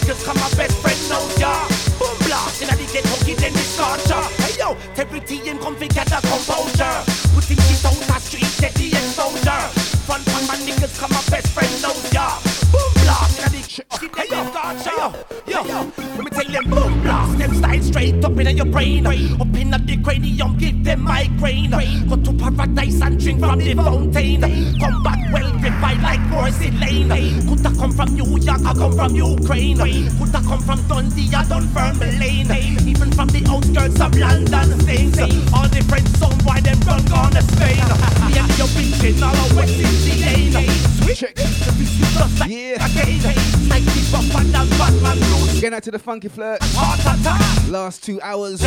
niggas come my best friend knows ya. Boom blast in a the ghetto, give them this culture. Hey yo, integrity and config at the composure. Putting shit out the street, get the exposure. Fun from my niggas come my best friend knows ya. Boom blast in a the give them this culture. Yo, let me tell them boom blast. Them style straight up in your brain. Up in the cranium, give them migraine. Go to paradise and drink from the fountain. Come back well refined like porcelain. Coulda come from New York, I come from Ukraine. Coulda come from Dundee, I done Lane. Even from the outskirts of London, things. All the friends, some why them run gone to Spain. Me and your bitchin' all the West Indian. Switch it, the beast just like again. Like the bumper and Batman Bruce. Getting out to the funky flirt. Last 2 hours.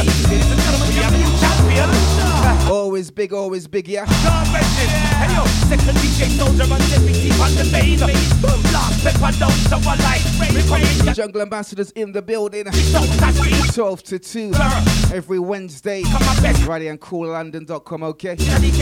Always big, yeah. Hey yo, second DJ soldier and deputy on the main. Boom blast, pepper down, so I like Jungle Ambassadors in the building. 12 to 2 every Wednesday. Right here on CoolLondon.com, okay?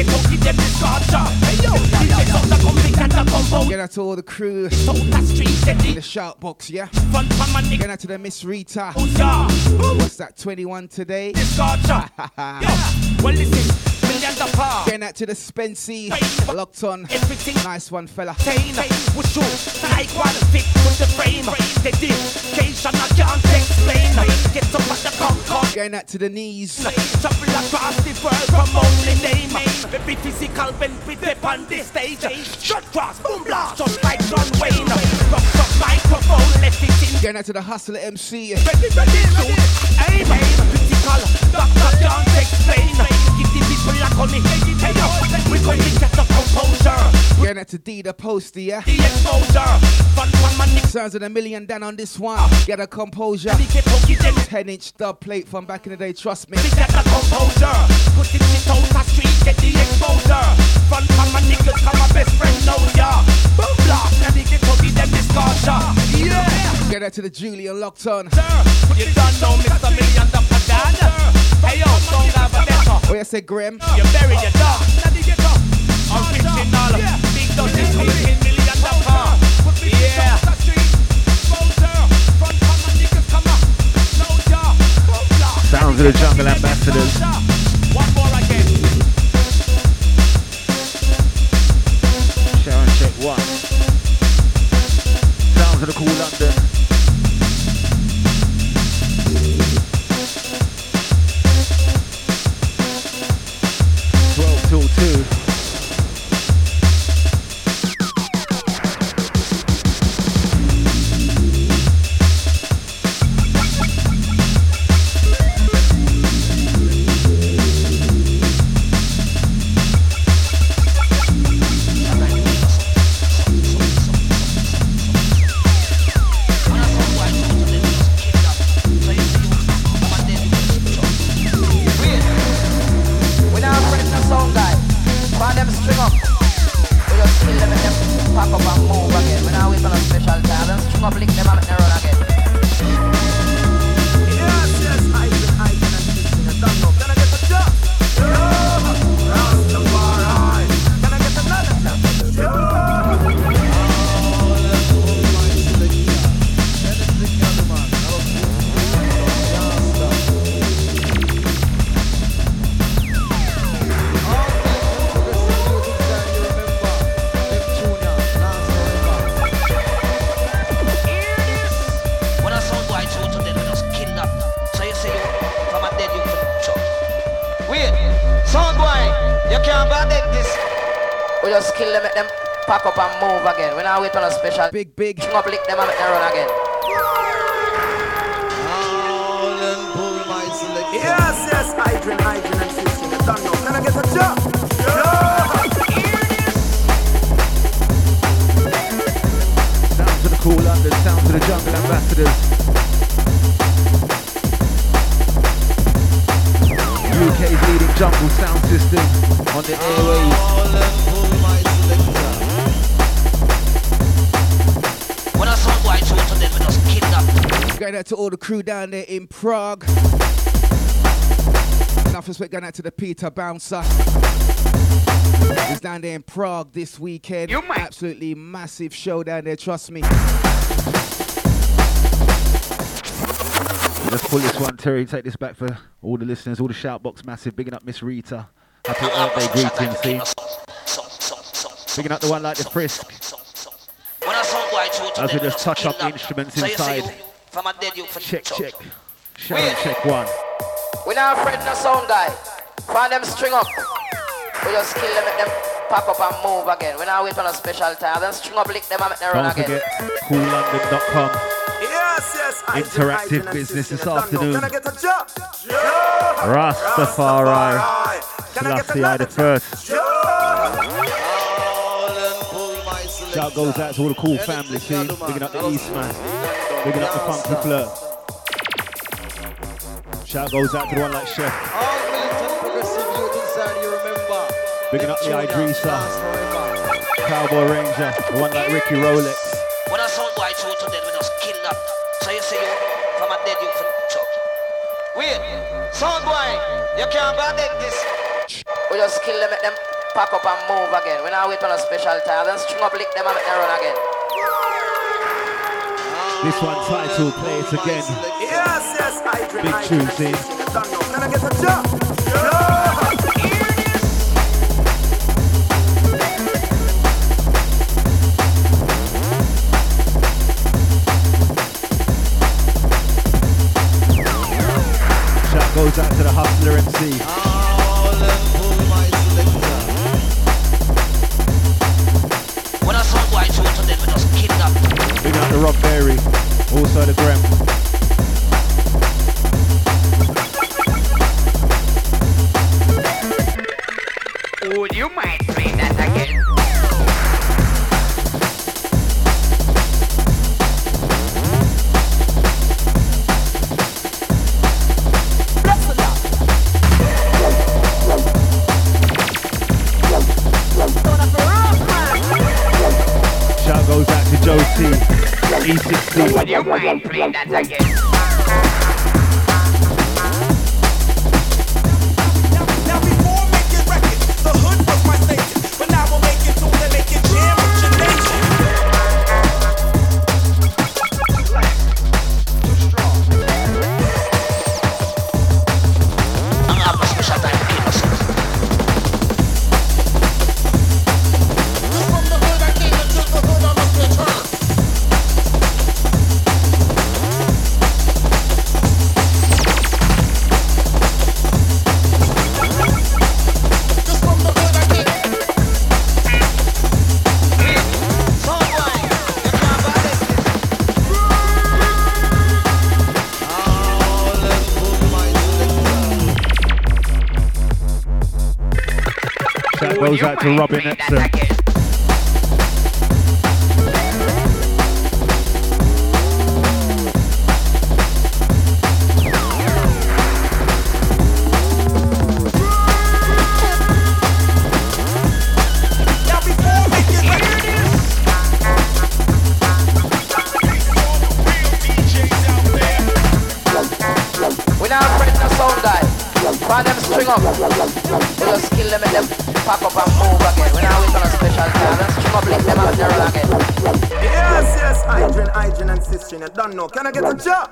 Get out to all the crew in the shout box, yeah? Get out to the Miss Rita. What's that, 21 today? Well, listen. Getting out to the Spency, locked on. Nice one, fella. Getting out to the knees. Travel across the world from only name. Very physical when we step on this stage. Shot cross, boom blast, just like John Wayne. Rock up microphone, left it in. Getting out to the Hustler MC. Ready, aim, critical, doctor can't explain. Give the people like honey. Hey yo, we come to get the composure. Getting out to D the poster, yeah? The exposure. Fun from my niggas. Sounds of $1 million down on this one. Get a composure. 10-inch dub plate from back in the day, trust me. Get the composure. Put it out the street, get the exposure. Fun from my niggas, cause my best friend knows ya. Boom blast, and they get to be them disclosure. Yeah. Get out to the Julian locked on. Sir, you don't know Mr. Million Dr. Dan. Hey yo, song have a better. Oh, you said Graham? You bury your dog. Original. Big dog is $15 million. Yeah. Sounds of the Jungle Ambassadors. One more again. Shower and check one. Sounds of the Cool London. 12 till 2. Big. Up, lick them and make them run again. Yes, hydrant and switching. I don't know. Can I get a job? Sounds of the Cool London, sounds of the Jungle Ambassadors. UK's leading jungle sound system on the airwaves. Going out to all the crew down there in Prague. Enough respect going out to the Peter Bouncer. He's down there in Prague this weekend. Absolutely massive show down there, trust me. Let's pull this one, Terry. Take this back for all the listeners, all the Shoutbox massive. Bigging up Miss Rita. Happy Earth Day greetings, team. Bigging up the one like the Frisk. As we just touch up the instruments inside. Check. Sharon, check one. We're not afraid of no sound guy. Find them string up. We just kill them, make them pack up and move again. We're not waiting on a special time. Then string up, lick them and make them run again. Don't forget, coollondon.com. Yes. Interactive business this afternoon. Rastafari. Selassie I the first. Shout goes out to all the cool family team. Bigging up the Eastman. Bigging up the Funky Flirt. Shout goes out to the one like Chef. Bigging up the Idrissa. Cowboy Ranger. The one like Ricky Rolex. When I sound white show to dead, we just kill that. So you say you from a dead you from church. Wait, sound boy, you can't buy this. We just kill them, make them pack up and move again. We're not waiting on a special time. Then string up, lick them and make them run again. This one title, Play It Again. Yes, I drink. Big tune, see? Can I get a job? Shout goes out to the Hustler MC. When I sound white show to dead, we just kill that. Big up the Rob Berry, also the Graham. Would you mind playing that again? Shout goes out to Joe T, E16. Would you mind playing that again? Now before making records, the hood was my station. But now we're making tunes and making jam with your nation. I'm up a special time to keep us. From the hood I came into the hood I must return. Just from the hood I came. Sound boy, you can't buy this. Shout goes out to Robin Epsom. Now before making records, We're not afraid of no sound guy. Find them string up. We just kill them, make them pack up and move again. We're not waiting on a special time. Then string up, lick them and make them run again. Yes, hygiene and cistern. You don't know. Can I get a job?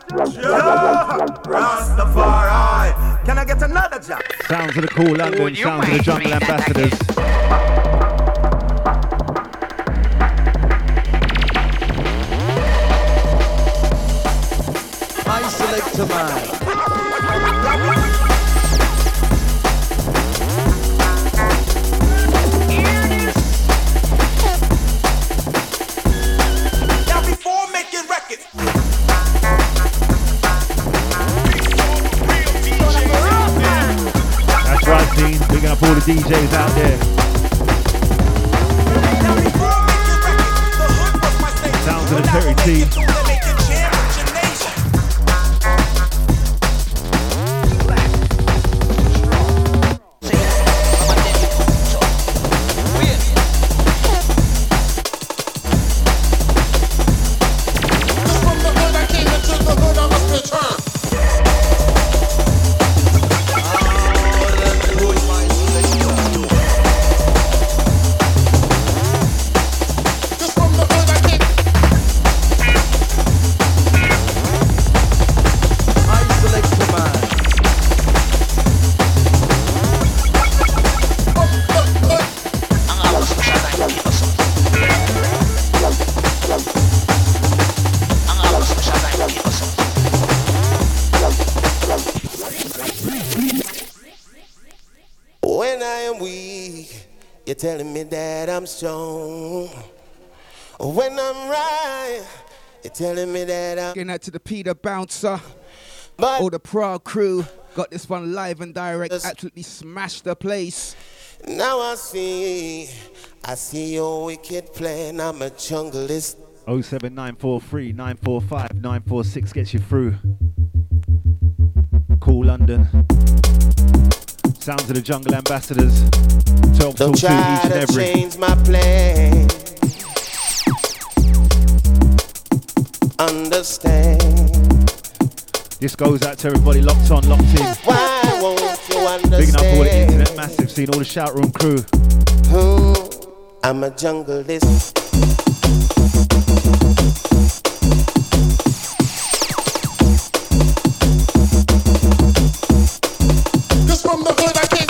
Rastafari. Can I get another job? Sounds of the Cool London, sounds of the Jungle Ambassadors. I select a man. now before making records. That's right, team. Bigging up all the DJs out there. Now before making records, the hood was my station. Sounds of the But now Terry we're T. making tunes and making jam with your nation. Just from the hood I came into the hood I must return. Just from the hood I came. telling me that I'm strong. When I'm right, you're telling me that I'm... Getting out to the Peter Bouncer. But all the Prague crew got this one live and direct. Absolutely smashed the place. Now I see your wicked plan. I'm a junglist. 07943 945 946 gets you through. Cool London. Sounds of the Jungle Ambassadors. 12 till 2 each and every. Change my plan. Understand. This goes out to everybody locked on, locked in. Why won't you understand? Bigging up all the internet massive, seeing all the shout room crew. I'm a junglist. Just from the hood I came.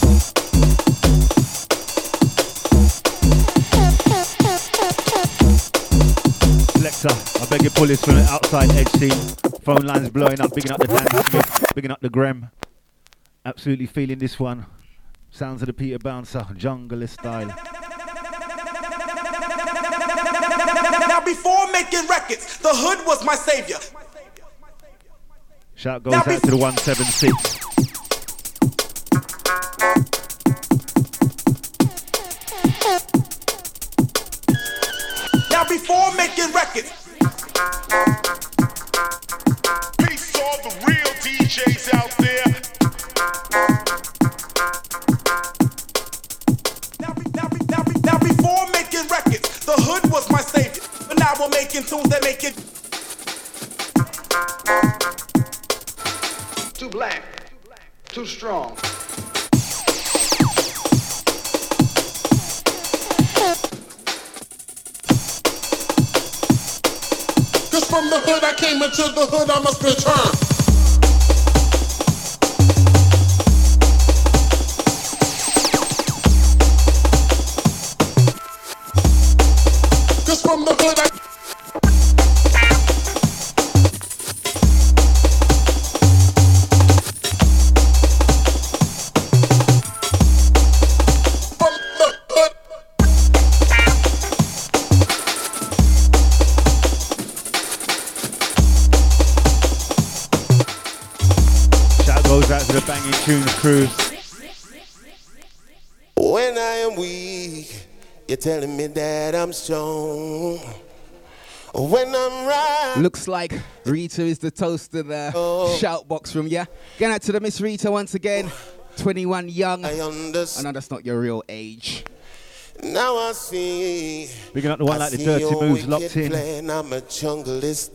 Selector, I beg your pull this from the outside edge scene. Phone lines blowing up, bigging up the Danny Smith, bigging up the Grem. Absolutely feeling this one. Sounds of the Peter Bouncer, junglist style. Now before making records, the hood was my savior. Shout goes out to the 176. Now before making records. Peace to all the real DJs out there. Now before making records, the hood was my savior. But now we're making tunes that make it too black, too strong. Cause from the hood I came, into the hood I must return. Cause from the hood I... Out to the Banging Tunes crew. When I am weak, you're telling me that I'm strong. When I'm right. Looks like Rita is the toast of the shout box room, yeah? Going out to the Miss Rita once again. 21 young. I know that's not your real age. Now I see. Bigging up the one like the Dirty Moves locked in. Plan. I'm a junglist.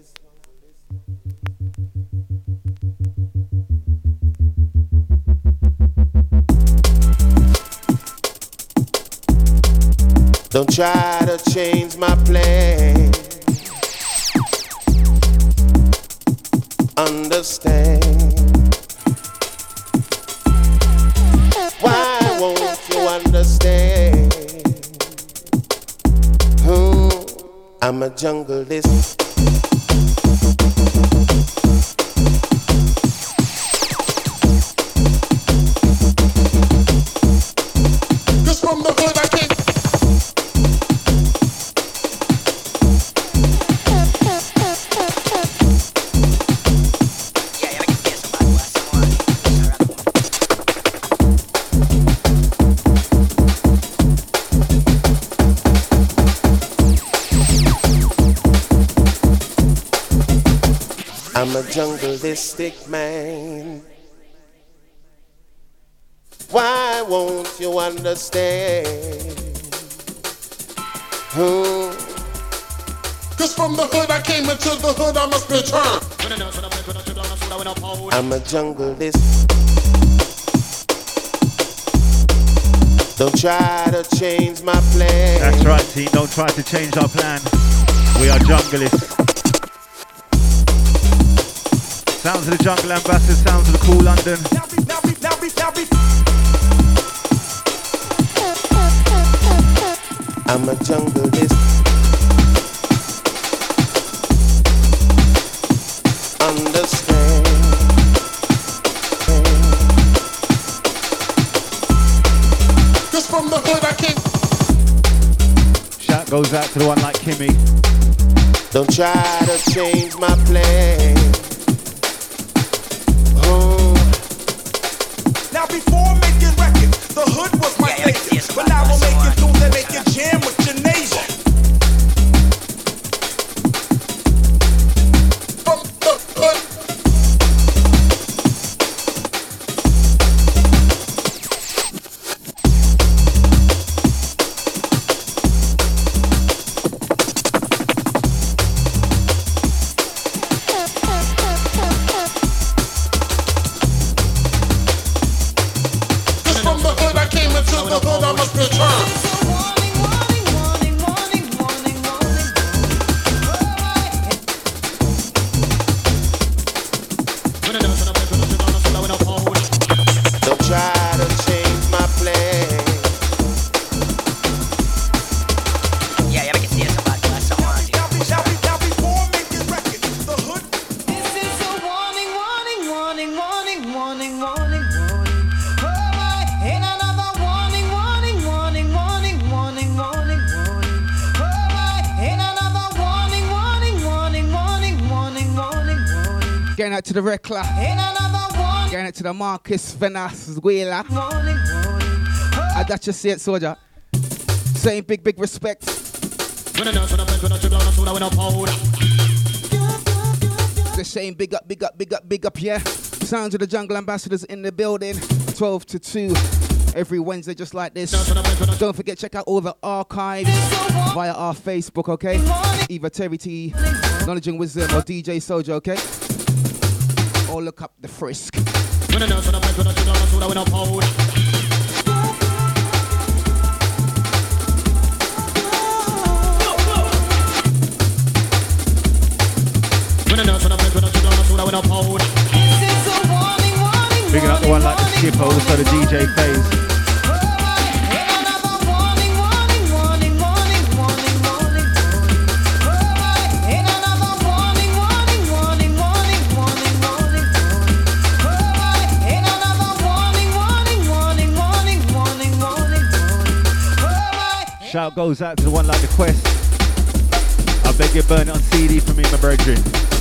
Don't try to change my plan. Understand. Why won't you understand? I'm a junglist. Cause from the hood I came. I'm a jungleistic man. Why won't you understand? Cause from the hood I came, into the hood I must return. I'm a jungleist. Don't try to change my plan. That's right, team. Don't try to change our plan. We are jungleists. Sounds of the Jungle Ambassadors, sounds of the Cool London. I'm a junglist. Understand. Cause from the hood Shout goes out to the one like Kimmy. Don't try to change my plan. Oh. Now before making records, the hood was my savior. But now we're making tunes that make you jam with your neighbor. To the Rekla, going out to the Marcus Venezuela. I got you see it, soldier. Saying big respect. The same big up, yeah. Sounds of the Jungle Ambassadors in the building. 12 to 2 every Wednesday, just like this. Don't forget, check out all the archives via our Facebook, okay? Either Terry T, Knowledge and Wisdom, or DJ Soldier, okay? Or look up the Frisk. Picking up the one like the Skipper, also the DJ Phase. Shout goes out to the one like the Quest. I beg you burn it on CD for me, my brethren.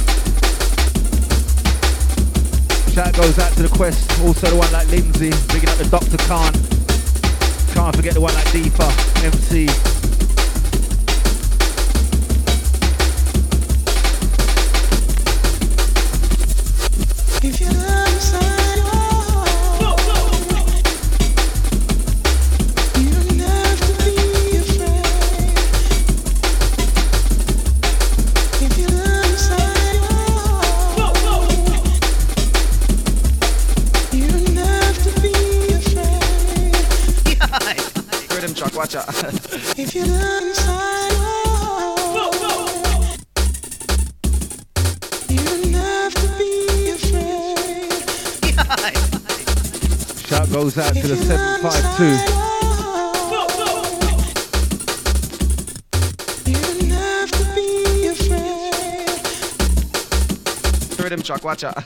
Shout goes out to the Quest, also the one like Lindsay, bigging up the Dr. Khan. Can't forget the one like Deepa, MC. If you watch out. If you look inside, you don't have to be afraid. Shout goes out to the 752. You don't have to be afraid. Rhythm truck, watch out.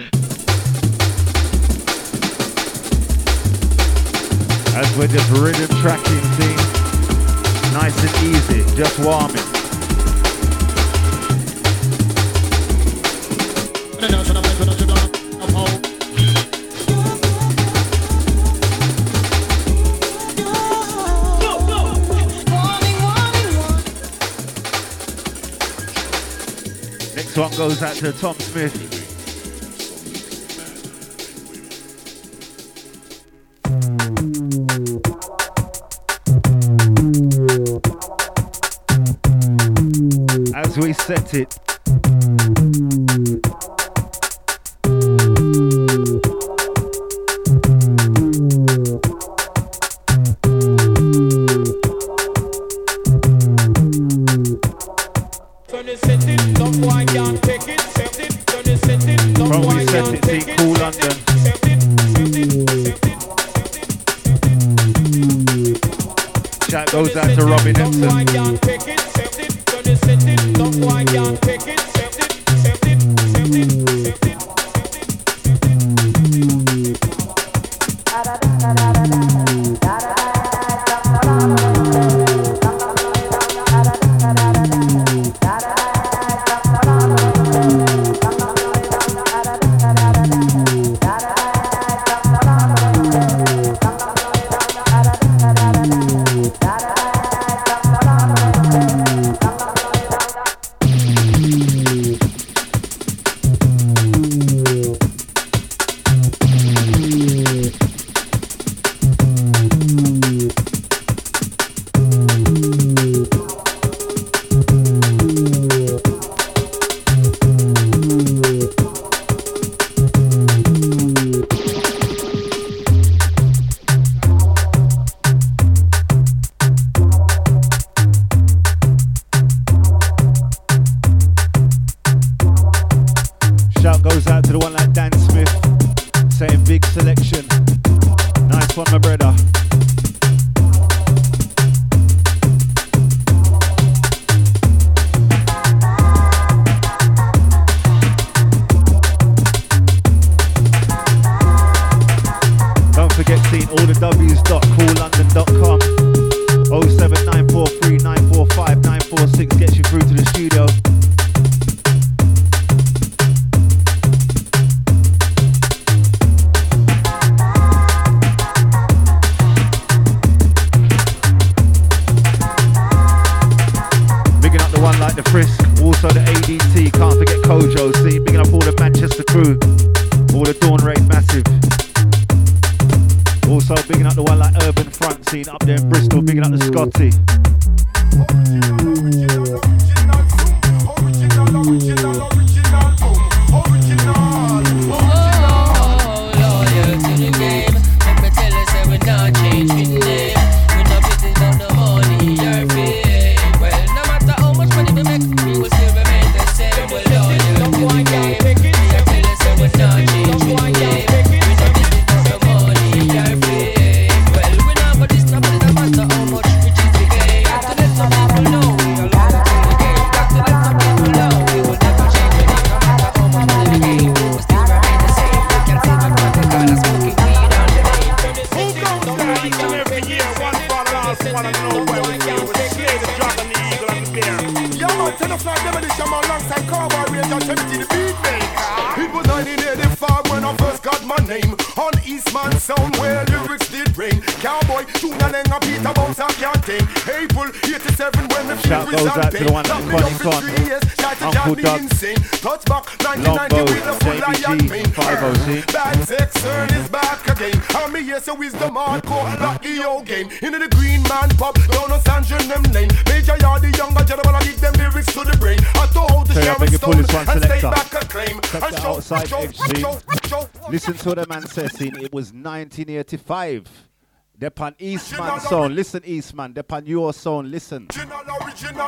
As we're just rhythm tracking things, nice and easy, just warming. Next one goes out to Tom Smith. As we set it. From we set it, think Cool London. Shout goes out to Robin Epson. like the Frisk, also the ADT, can't forget Kojo, see, bigging up all the Manchester crew, all the Dawn Raid Massive. Also bigging up the one like Urban Front scene up there in Bristol, bigging up the Scotty. Shout goes out to the one that's Con. Uncle Doug, Lombo, JBG, 5OC. Bad sex is back again. And me here so wisdom hardcore lucky old game. In the Green Man pub, down on Sandra them lane. Major Yard, the younger gentleman, I give them lyrics to the brain. I told the Sharon Stone and stay back a claim. Check the outside edge scene. Listen to the man says scene. It was 1985. Depan Eastman sound, listen Eastman, Depan your sound, listen. Original,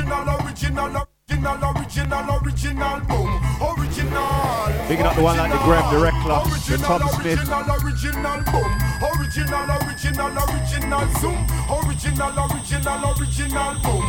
boom, original. Bigging up the one like the Graham, the Reckler, the Tom Smith. Original, boom, original, zoom. Original, boom,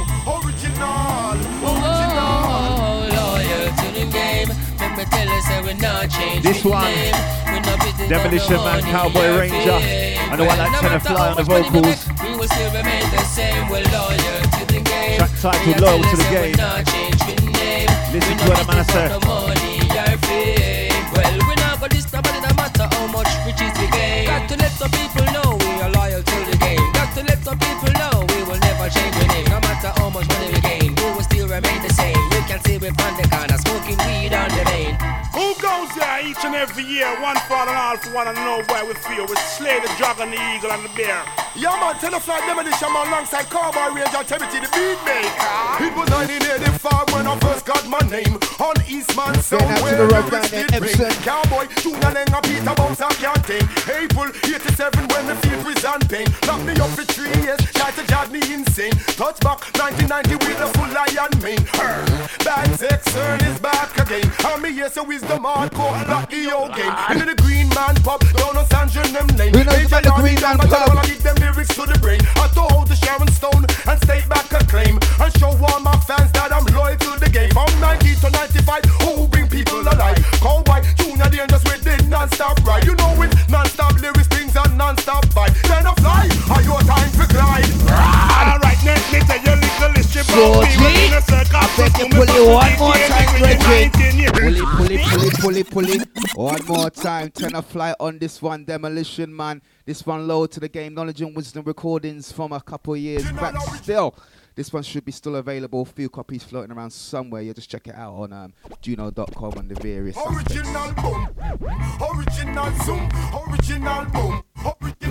original. Loyal to the game. Let me tell you, say we're not changing. This one, Demolition Man, Cowboy Ranger, and the one like Tenor Fly on the vocals. We will still remain the same. We're loyal to the game. Track titled Loyal to the Game. Listen to what the man said. Well, we're not gonna stop it, no matter how much riches we gain. Got to let some people know we are loyal to the game. Got to let some people know we will never change our name. No matter how much money we gain, we will still remain the same. You can see we're on the corner, smoking weed on the lane. Who goes there each and every year? One for and all for one and know why we feel. We slay the dragon, the eagle, and the bear. Yeah, man, tell the flight demolition man alongside Cowboy Ranger, Terity the beat maker. It was 1985 when I first got my name on Eastman Sound. Where the Cowboy, Tuna Lenga, Peter Bounce, I can't think. April 87 when the field was on pain. Locked me up for 3 years, tried to drive me insane. Touch back 1990 with a full lion mane. Bad sex is back again. And me here so wisdom hardcore, lucky old game. Into the Green Man pub, down on Sandra them lane. We know about the Green Man pub. I give them lyrics to the brain. I told the Sharon Stone and stay back a claim. And show all my fans that I'm loyal to the game. From 90 to 95, who bring people alive? Cowboy, Junior Dangerous with the non-stop ride. You know it, non-stop lyrics, things and non-stop vibe. Then I fly, are your time to glide? Alright, let me tell you a little history about me. I beg you pull it one more time, Reggie. Pull it. One more time. Tenor Fly on this one, Demolition Man. This one low to the game. Knowledge and Wisdom recordings from a couple of years back still. This one should be still available. A few copies floating around somewhere. You just check it out on Juno.com and the various original boom, original zoom, original boom, original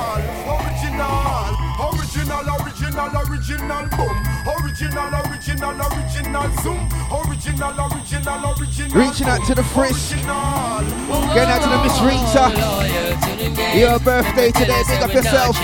boom, original zoom, original. Reaching out to the Frisk, getting out to the Miss Rita. Your birthday today, big up yourself.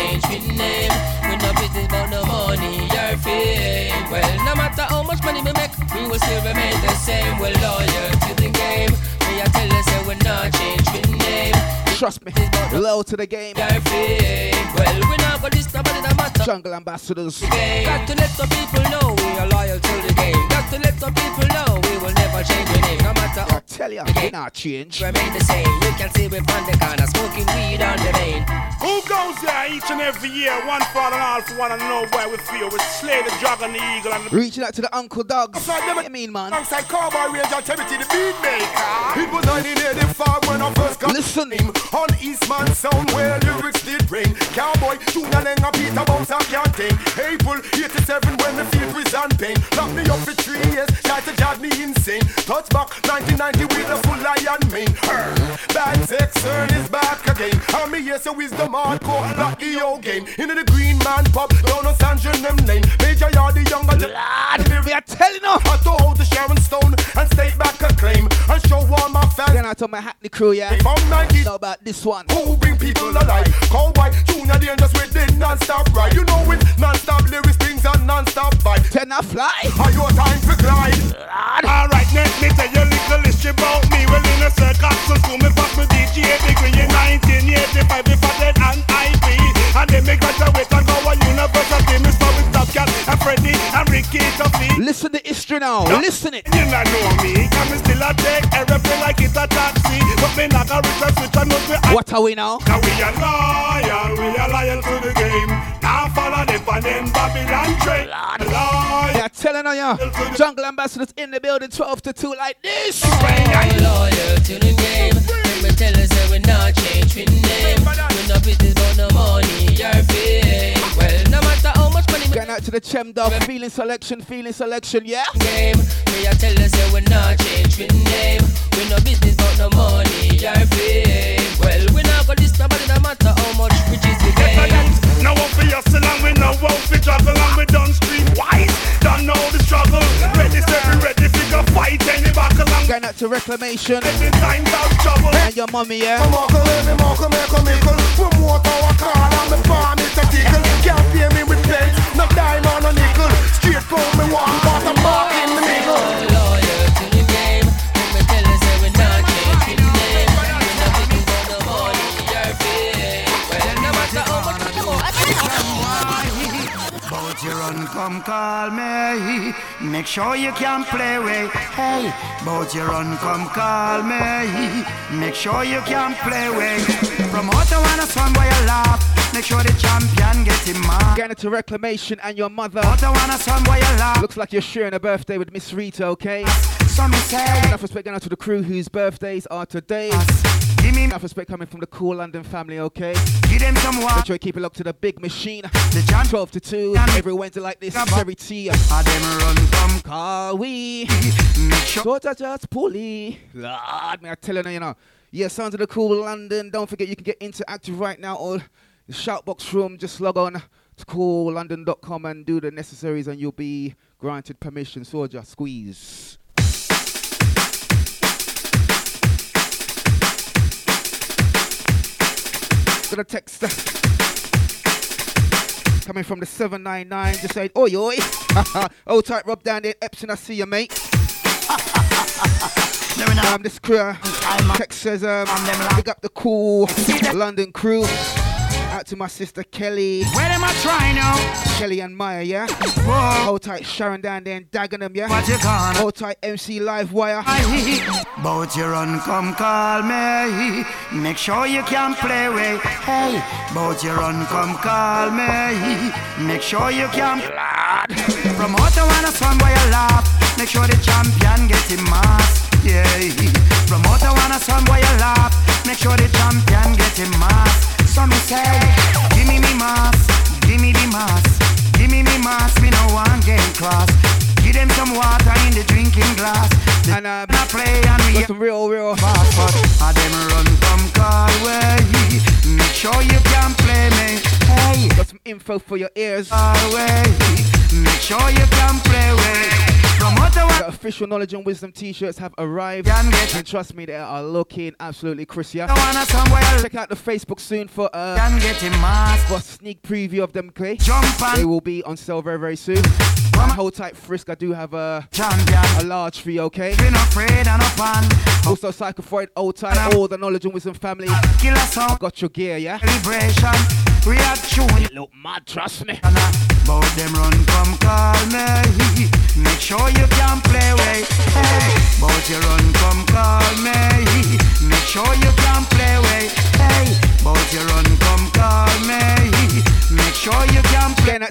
Well, no matter how much money we make, we will still remain the same. We're loyal to the game. Me I tell you, say we're not changing name. Trust me, low to the game. Well, we're not gonna stop it, no matter. Jungle Ambassadors. Got to let some people know we are loyal to the game. Got to let some people know we will never change our name. No matter how. tell ya, we not change. Remain the same. You can see we from the corner smoking weed on the main. Who goes there each and every year? One for and all for one and know where we feel. We slay the dragon, the eagle, and the... Reaching out to the Uncle Dogs. What do you mean, man? Alongside Cowboy Ranger, Timothy the Beatmaker. It was 1985 when I first got Listen him on Eastman Sound where lyrics did ring. Cowboy, Junior Lenga, Peter Bounce, I can't think. April 87 when the feel prison pain. Locked me up for 3 years, tried to drive me insane. Touch back 1990 with a full lion mane. Bad sex is back again. And me here so wisdom hardcore, lucky old game. Into the Green Man pub, down on San Jean Lane. Major Yard, the younger lad, we are telling her. I told the Sharon Stone and state back a claim and show all my fans. Then I told my Hackney crew, yeah. From 90s, know about this one. Who bring people alive? Cowboy, Junior Dangerous with the non-stop ride. You know with non-stop lyrics, things and non-stop vibe. Ten a fly. Are your time for glide? Alright, let me tell you a little history about me. Well, in a circle, so school me pass my DGA degree in 1985 before that and IP. And then me graduate and go to university. Me start with Top Cat and Freddie and Ricky Tuffy. Listen to history now. No. Listen it. You not know me, and me still a take everything like it's a taxi. But me not a return switch and not me. What are we now? Now we are loyal to the game. Now follow them and then Babylon train. Loyal. They're telling on you. Jungle Ambassadors in the building 12 to 2 like this. Loyal to the game. Let me tell us that we not change we name. We no business but no money, your fame. Well, no matter how much money. Going out to the Chem Dog, feeling selection, yeah? Game. Me I tell us that we not change we name. We no business but no money, your fame. Well, we not got this nobody no matter how much riches we gain. No one for hustle and we no one for juggle and we done street wise. Don't know the struggle. Ready, ready for go fight any battle and going out to Reclamation every time out trouble. And your mommy, yeah? I'm walking, from water or car and me farm is a tickle. Can't pay me with pence, no diamond or nickel. Straight from me one bottom mark in the middle. Loyal to the game. Let me tell us that we not change we name. We no business but no money, your fame. Well, no matter how much But you run, come call me. Make sure you can play with. Hey, but you run, come call me. Make sure you can play with. Promote one a song where you laugh. Make sure the champion get him mad. Going to Reclamation and your mother. Promote one a song where you laugh. Looks like you're sharing a birthday with Miss Rita, okay? Some say. Enough respect going out to the crew whose birthdays are today. Give me enough respect coming from the Cool London family, okay? Give them some Make sure you keep it locked to the big machine. The jam 12 to 2, every Wednesday like this. Very tea. Them run come call we. Make sure. Sort of just pulley. Lord, me I telling you, you know. Yeah, sounds of the Cool London. Don't forget you can get interactive right now or the Shoutbox room. Just log on to coollondon.com and do the necessaries and you'll be granted permission. So just squeeze. Got a text coming from the 799. Just said, oi, oi. Old tight Rob down there, Epson, I see you, mate. This crew text says, big up the Cool London crew. Out to my sister Kelly. Where am I trying now? Kelly and Maya, yeah? Whoa. Hold tight Sharon down there in Dagenham, yeah? What you gonna? Hold tight MC Live Wire. But you run, come call me. Make sure you can play with. Hey, but you run, come call me. Make sure you can. Promote one a song where you laugh. Make sure the champion get him mass. Yeah. Promote one a song where you laugh. Make sure the champion get him mass. So me say, give me mass, give me the mass, give me mass, me no one game class. Give them some water in the drinking glass. And I play and we got some real fast, but them run come call way. Make sure you can play me. Hey, got some info for your ears. Way. Make sure you can play way. The official Knowledge and Wisdom t-shirts have arrived, and trust me, they are looking absolutely crisp. Check out the Facebook soon for a sneak preview of them, okay? They will be on sale very, very soon. Hold tight, Frisk. I do have a large for you, okay? Also, Psycho Freud, Old Tight, all the Knowledge and Wisdom family. I got your gear, yeah? Reaction. Look mad, trust me. Bout them run, come call me. Make sure you can play way. Hey, bout you run, come call me.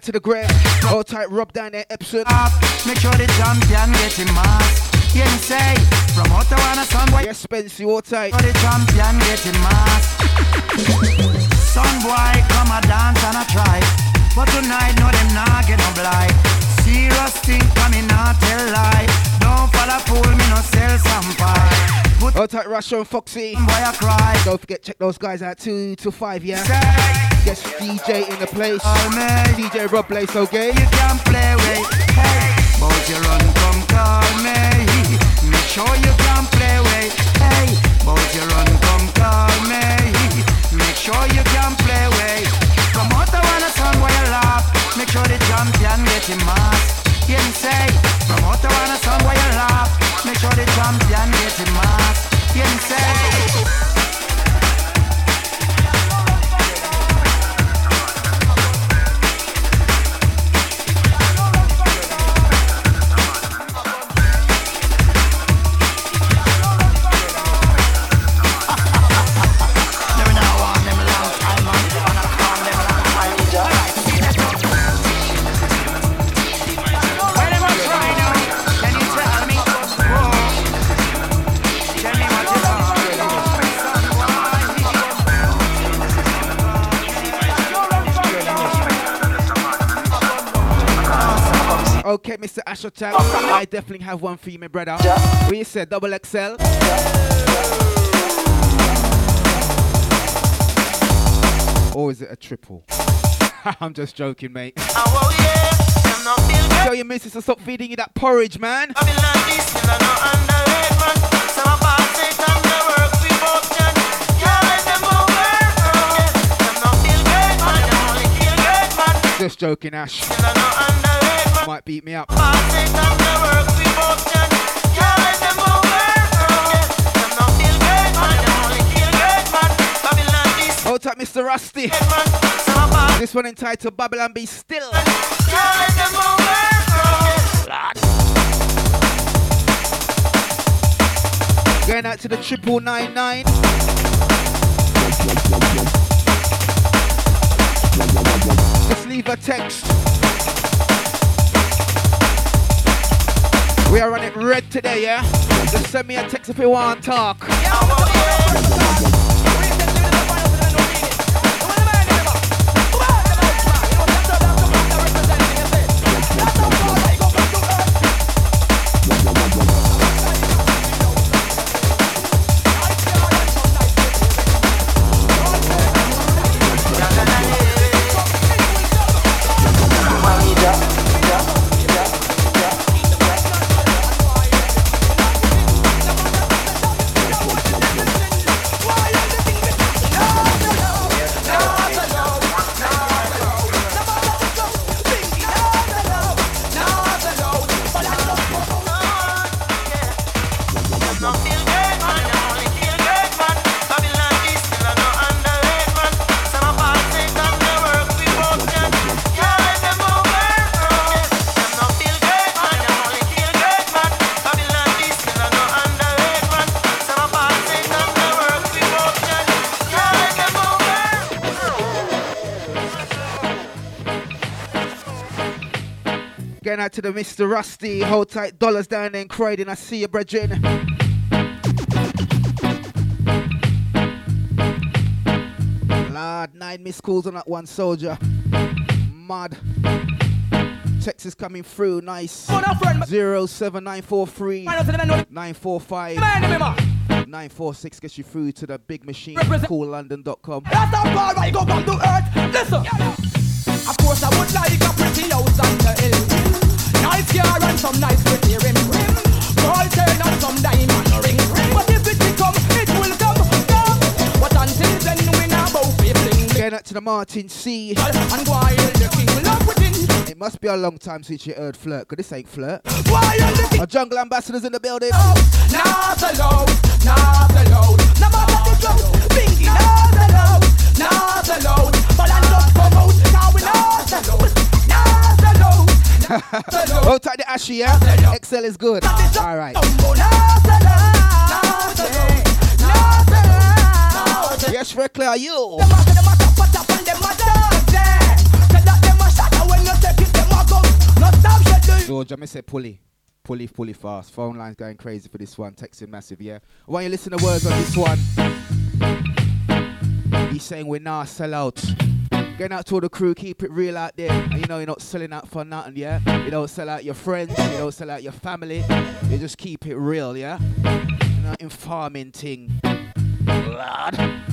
to the Greg. Hold tight, Rob down there, Epsom. Make sure the champion get him mass. Yeah, me say, from Ottawa to Sunboy. Yes, Spency, hold tight. The champion get him mass. Sunboy, come a dance and a try. But tonight, no, them not get no blind. Serious thing coming not tell lie. Don't fall a fool, me no sell some pie. Hold tight, Russia and Foxy. Boy, I cry. Don't forget, check those guys out 2 to 5, yeah? Yes, DJ in the place. DJ Rob Blaze, okay? You can play with. Hey, but you run, come call me. Make sure you can play with. Hey, but you run, come call me. Make sure you can play with. From Ottawa to Sunboy, you laugh. Make sure the champion get him mass. Hear me say, from Ottawa to Sunboy, you laugh. Make sure the champion get him mass. Hear me say. Okay, Mr. Asher Tag, I definitely have one for you, my brother. What you said, double XL? Or is it a triple? I'm just joking, mate. Tell your missus to stop feeding you that porridge, man. Just joking, Ash. Might beat me up. Hold tight, Mr. Rusty. This one entitled Babylon Be Still. Going out to the 999. Just leave a text. We are running red today, yeah? Just send me a text if you want to talk. Going out to the Mr. Rusty. Hold tight, dollars down there in Croydon. I see you, brethren. Lord, 9 missed calls on that one soldier. Mad. Text is coming through. Nice. 07943 945 946 gets you through to the big machine. CoolLondon.com. That's how far I go from the earth. Listen. Of course, I would like a pretty house on the hill. Nice car and some nice pretty rim. Gold chain and some diamond ring. But if it come, it will come. But until then, we now both be bling. Going out to the Martin C. And while the king love within. It must be a long time since you heard flirt, because this ain't flirt. Our jungle ambassadors in the building. Not alone, not alone. No matter the clothes, Binky, not alone, not alone. But I'm not promote, now we not alone, not alone. Hold tight the Ashy, yeah? XL is good. Alright. Yes, Reckley, are you? George, I say pulley fast. Phone line's going crazy for this one. Texting massive, yeah. When you listen to words on this one, he's saying we're not sell out. Going out to all the crew, keep it real out there. And you know you're not selling out for nothing, yeah? You don't sell out your friends, you don't sell out your family. You just keep it real, yeah? You're not informing thing. Lord.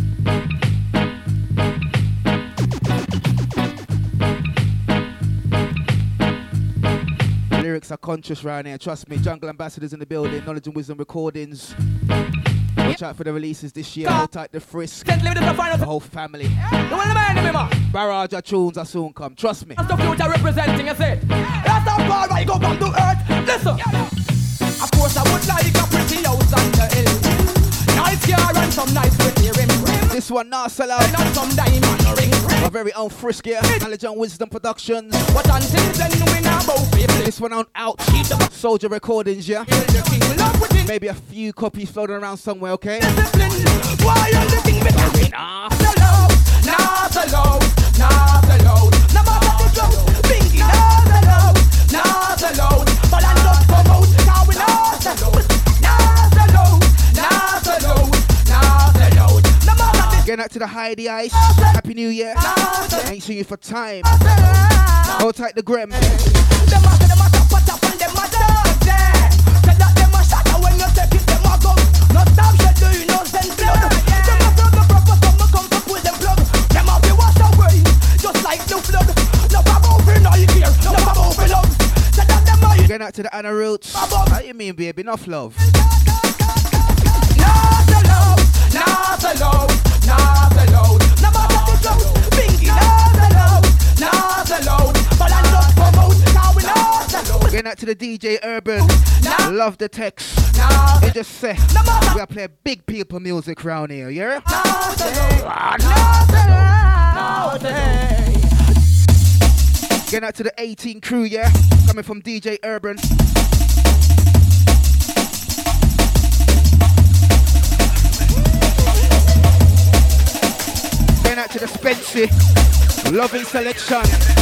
Lyrics are conscious right here, trust me. Jungle Ambassadors in the building, Knowledge and Wisdom Recordings. Watch out for the releases this year. Hold tight the Frisk. The whole family. Barrage of tunes are soon come, trust me. That's the future representing, I said. That's how far I go from the earth. Listen. Of course I would like a pretty house on the hill. Nice car and some nice pretty rim. This one not sell out. Not some diamond ring. Our very own Frisk here. Knowledge and Wisdom Productions. But until then we now both people. This one on out. Soldier Recordings, yeah. Maybe a few copies floating around somewhere, okay? Why are the things between us? Not alone. No matter the close. Bingy, not alone. But I don't promote. Now we not alone. Getting out to the Heidi Ice. Happy New Year. Ain't seen you for time. Hold tight the Grem. Getting out to the Anna Roots. How you mean, baby? Enough love. Not alone. No matter the close. Bingy, not alone. But I don't promote. Now we not alone. Getting out to the DJ Urban. Love the text. They just say we are playing big people music around here, yeah? Getting out to the 18 crew, yeah? Coming from DJ Urban. Getting out to the Spency. Loving selection.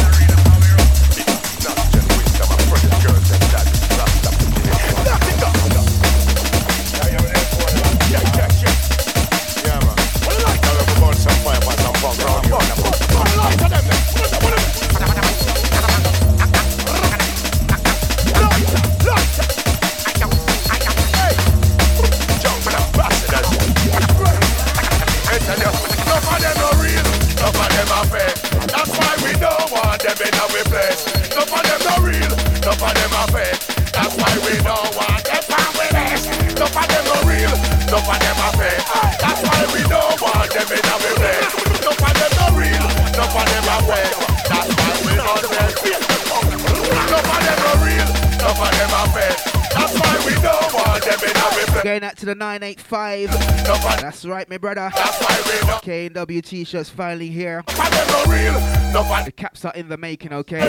Going out to the 985. That's right, my brother. K&W t-shirts finally here. The caps are in the making, okay?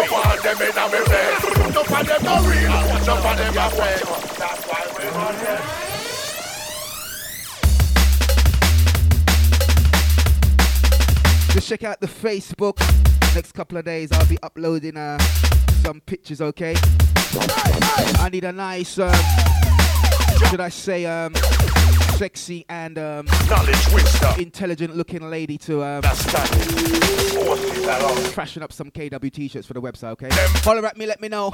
Just check out the Facebook. Next couple of days I'll be uploading some pictures, okay? I need a nice should I say sexy and intelligent looking lady to fashion up some KW t-shirts for the website, okay? Holler at me, let me know.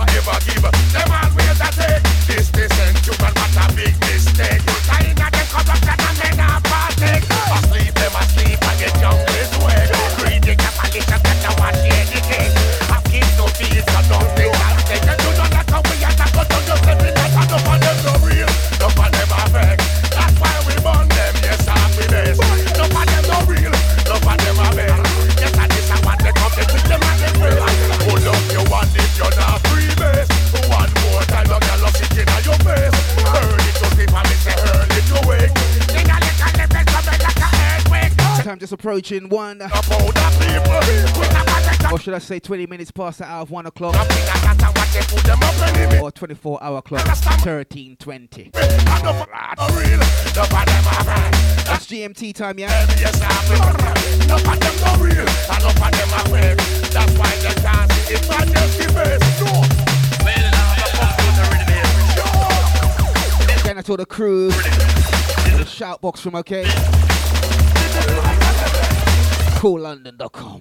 Time just approaching 1, or should I say 20 minutes past the hour of 1 o'clock, or 24-hour clock, 13:20. That's GMT time, yeah? Well, to all the crew. The shout box from OK. CoolLondon.com.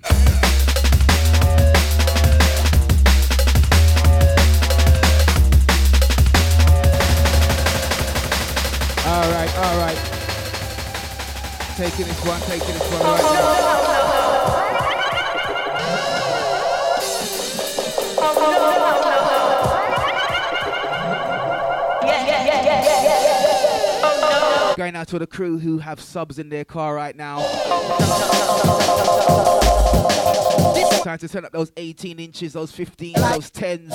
All right. Taking this one right now. Going out to the crew who have subs in their car right now. Time to turn up those 18 inches, those 15s, those 10s.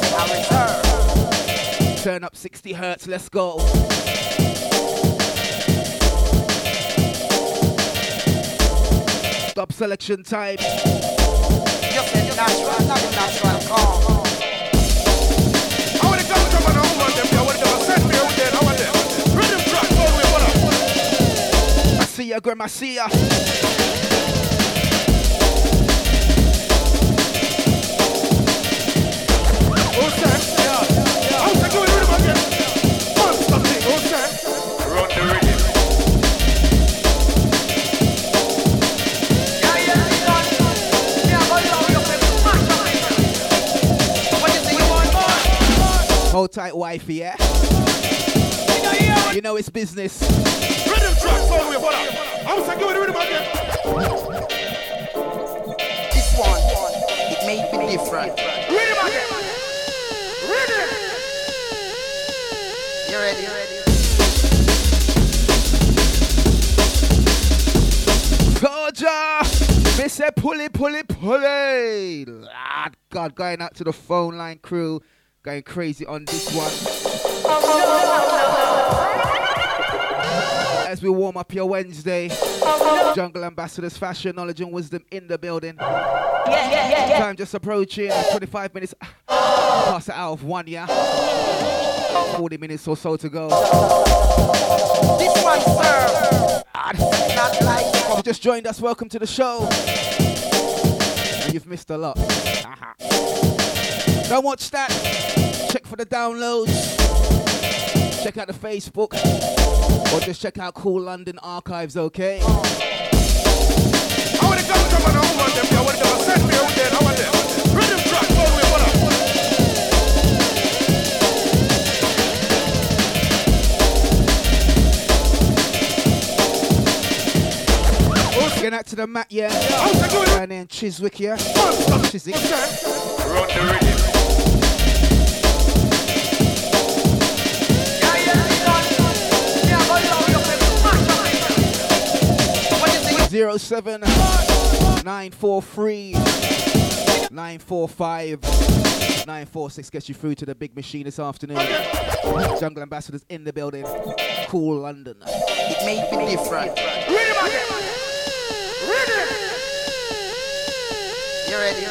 Turn up 60 hertz, let's go. Stop selection time. I see ya, grandma, see ya. Hold tight, wifey, yeah? You know it's business. Rhythm track, follow me, what up? I'm saying, give me the rhythm again. This one, it may be different. Rhythm again. Rhythm. You ready? Georgia! They said pulley. Lord God, going out to the phone line crew. Going crazy on this one. As we warm up your Wednesday, Jungle Ambassadors, fashion, knowledge and wisdom in the building. Time just approaching, 25 minutes past the hour of 1, yeah? 40 minutes or so to go. This one, sir. Not like if you just joined us, welcome to the show. And you've missed a lot. Don't watch that. Check for the downloads. Check out the Facebook. Or just check out Cool London Archives, okay? I want to come and I want them. I want to send me out there. I want them. Rhythm track, follow me, what up? Getting out to the mat, yeah? And then Chiswick, yeah? Chiswick. Run the rhythm. 07 943 945 946 gets you through to the big machine this afternoon. Jungle Ambassadors in the building. Cool London. it may be different. Rhythm again. Rhythm. You ready?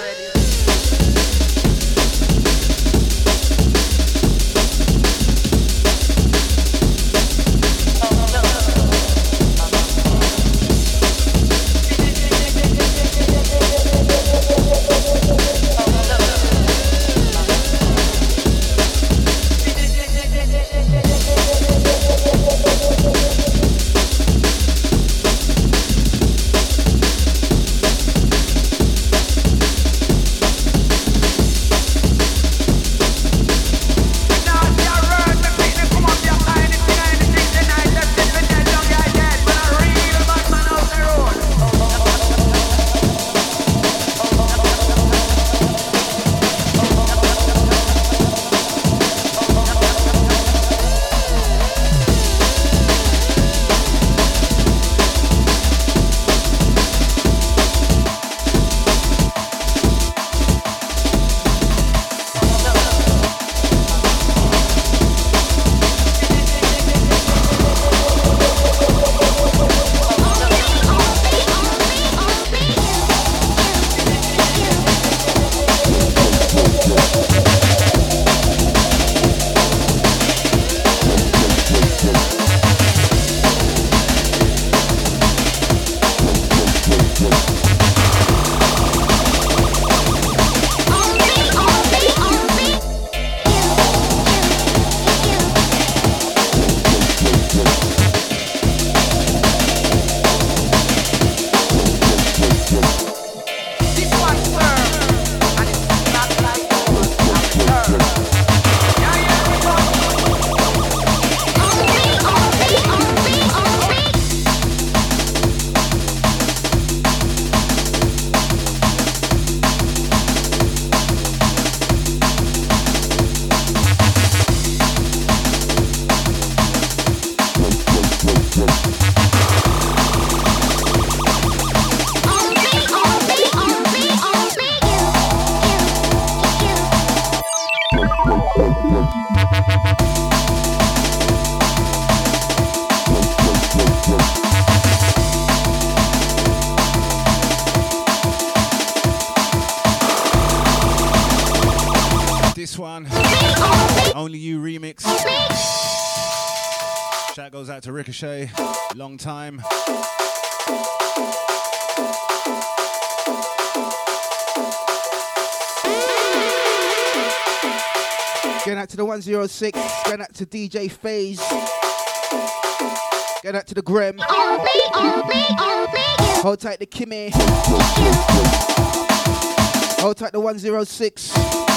remix. Shout goes out to Ricochet. Long time. Going out to the 106. Going out to DJ FaZe. Going out to the Grem. Hold tight the Kimmy. Hold tight the 106.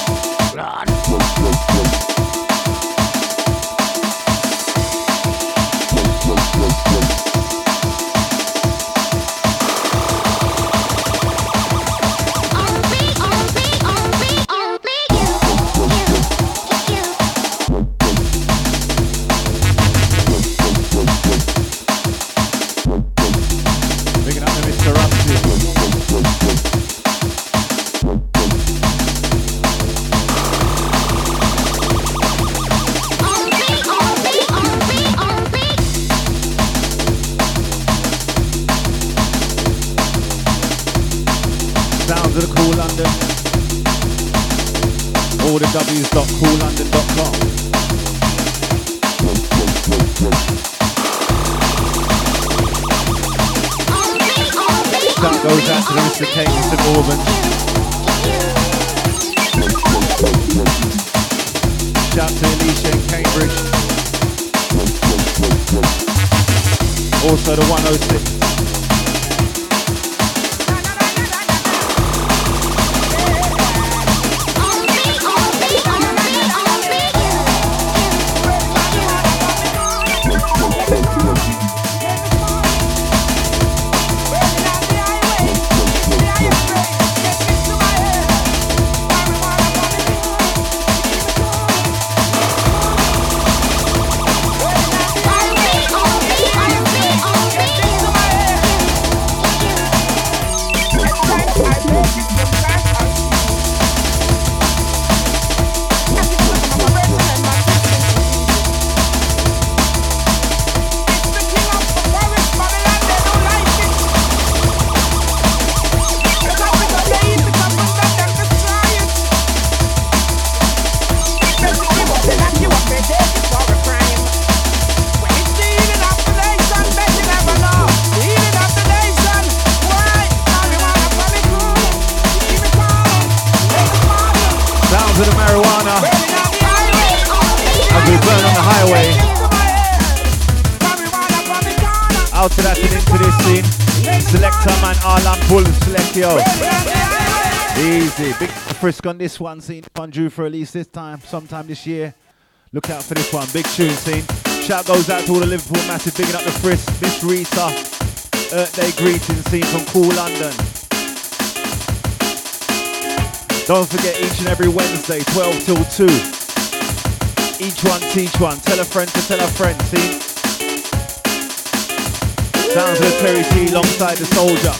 Sounds of the Cool London. All the w's.coollondon.com. Shout goes out to the Mr. Kane in St. Albans. Shout to Alicia in Cambridge. Also the 106. Easy, big frisk on this one, scene. Fun due for release this time, sometime this year. Look out for this one, big tune, scene. Shout goes out to all the Liverpool massive, bigging up the frisk. Miss Rita, Earth Day greetings, scene from Cool London. Don't forget each and every Wednesday, 12 till 2. Each one teach one, tell a friend to tell a friend, scene. Sounds of Terry T alongside the Soldier.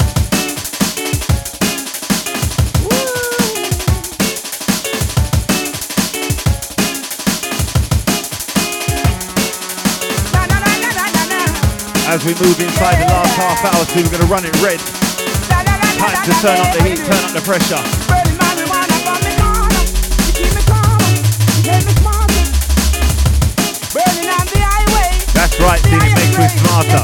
As we move inside the last half hour, so we're going to run it red. Time to turn up the heat, turn up the pressure. That's right, see, it makes me smarter.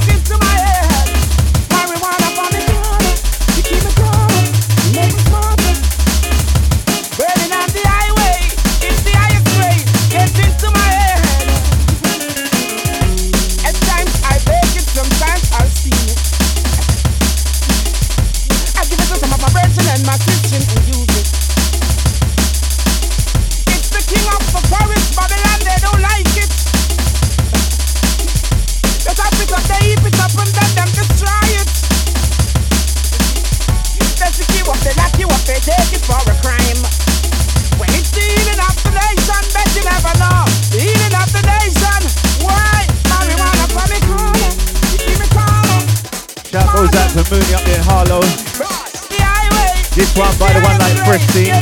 Goes out to Mooney up there in Harlow. This one by the one like Presty.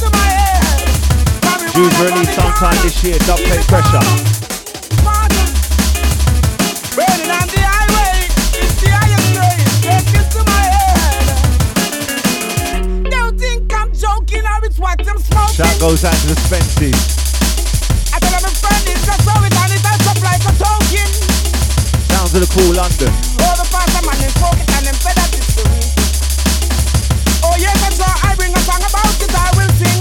Due for release sometime this year, dub plate pressure. Burning on the highway, it's the highest grade. Get this to my head. Don't think I'm joking or it's what I'm smoking. Shout goes out to the Spenceys. I thought I'm a friend, it's just Cool London. Oh, the pastor man is smoking and them fed up this to me. Oh, yes, and so I bring a song about it, I will sing.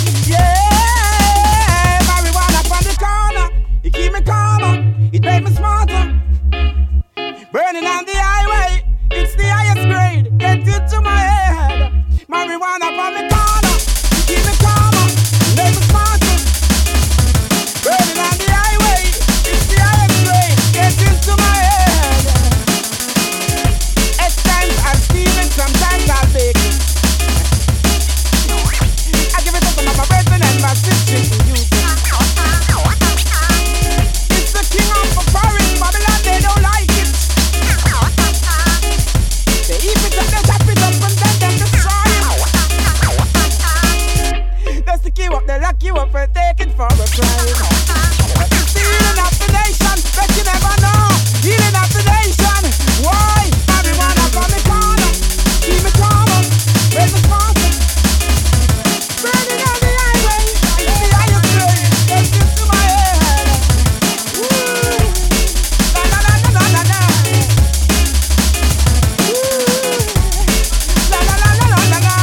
Yeah, marijuana from the corner. It keep me calmer, it made me smarter. Burning on the highway, it's the highest grade. Get into my head. Marijuana from the corner, it keep me calmer, it made me smarter. Burning on the highway, it's the highest grade. Get into my head. At times I'm stealing, sometimes I'll bake it. I give it to some of my brethren and my sisters to use it. It's the king of the forest, Babylon, they don't like it. They eat it up, they tap it up, and then they destroy it. That's the key up, they lock you up and take it for a crime. It's the healing of the nation, but you never know. Healing of the nation, why? Marijuana from the corner, keep me calmer, make me smarter. Burning on the highway, it's the highest grade. Let's get to my head. Woo. La la la la la la. Woo. La la la la la la.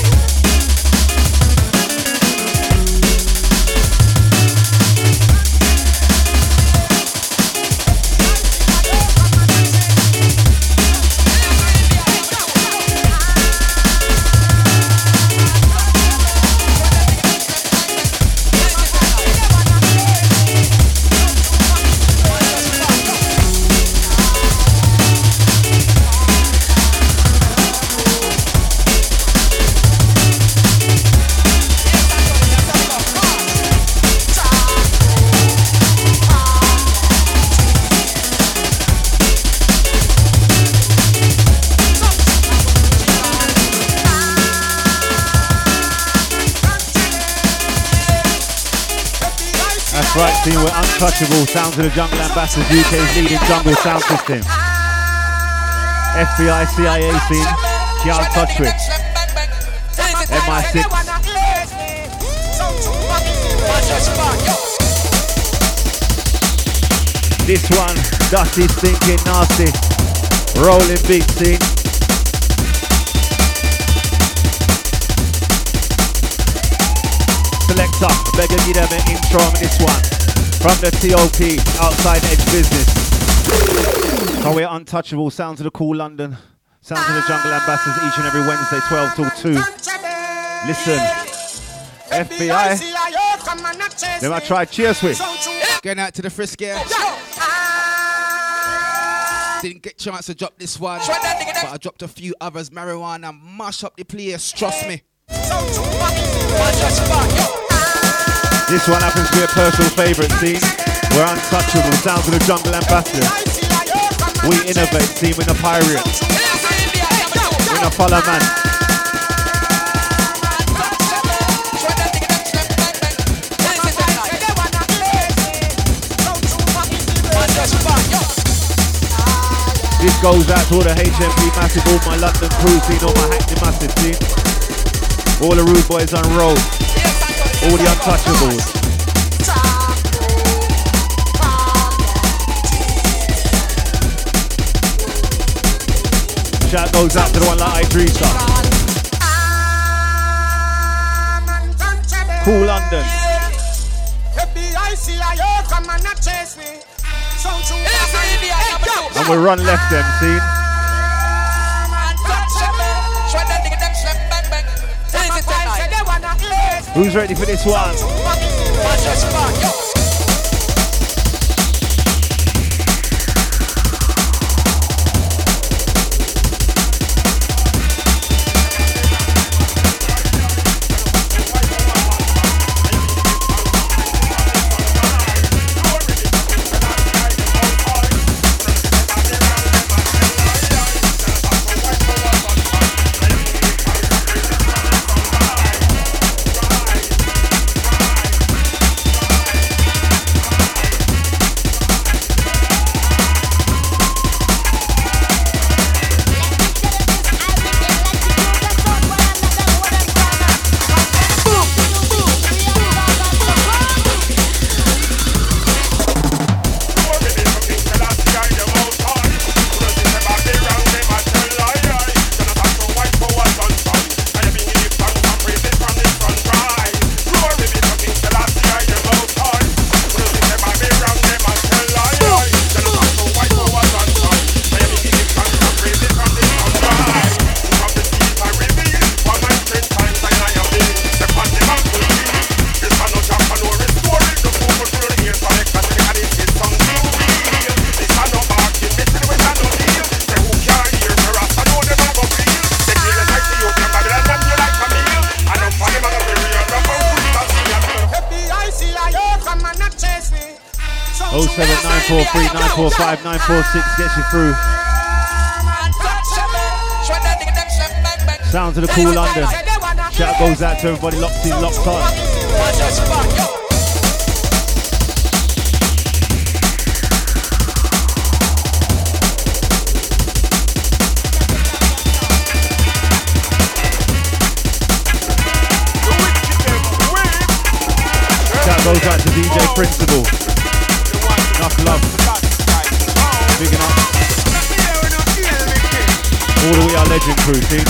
That's right, team, we're untouchable. Sounds of the Jungle Ambassadors, UK's leading jungle sound system. FBI, CIA scene, can't touch with. MI6. This one, dusty, stinking, nasty. Rolling beat scene. Selector, beg you give them an intro on this one. From the TOP, Outside Edge Business. So we're untouchable. Sounds of the Cool London. Sounds of the Jungle Ambassadors each and every Wednesday, 12 till 2. Listen, FBI, them I try cheers with. Going out to the Frisk here. Didn't get a chance to drop this one, but I dropped a few others. Marijuana, mash up the place, trust me. This one happens to be a personal favourite scene. We're untouchable. Sounds of the Jungle Ambassadors. We innovate, team in the pirate. In a follow man. This goes out to all the HMP massive, all my London crew scene, all my Hackney massive scene. All the rude boys on road. All the untouchables. Shout goes out to the one like Idrissa. Cool London. And we run left them, see? Who's ready for this one? 07943 945 946 gets you through. Sounds of the cool London. Shout goes out to everybody locked in, locked on. Shout goes out to DJ Principal. Enough love. Bigging up. All the We Are Legend crew, team.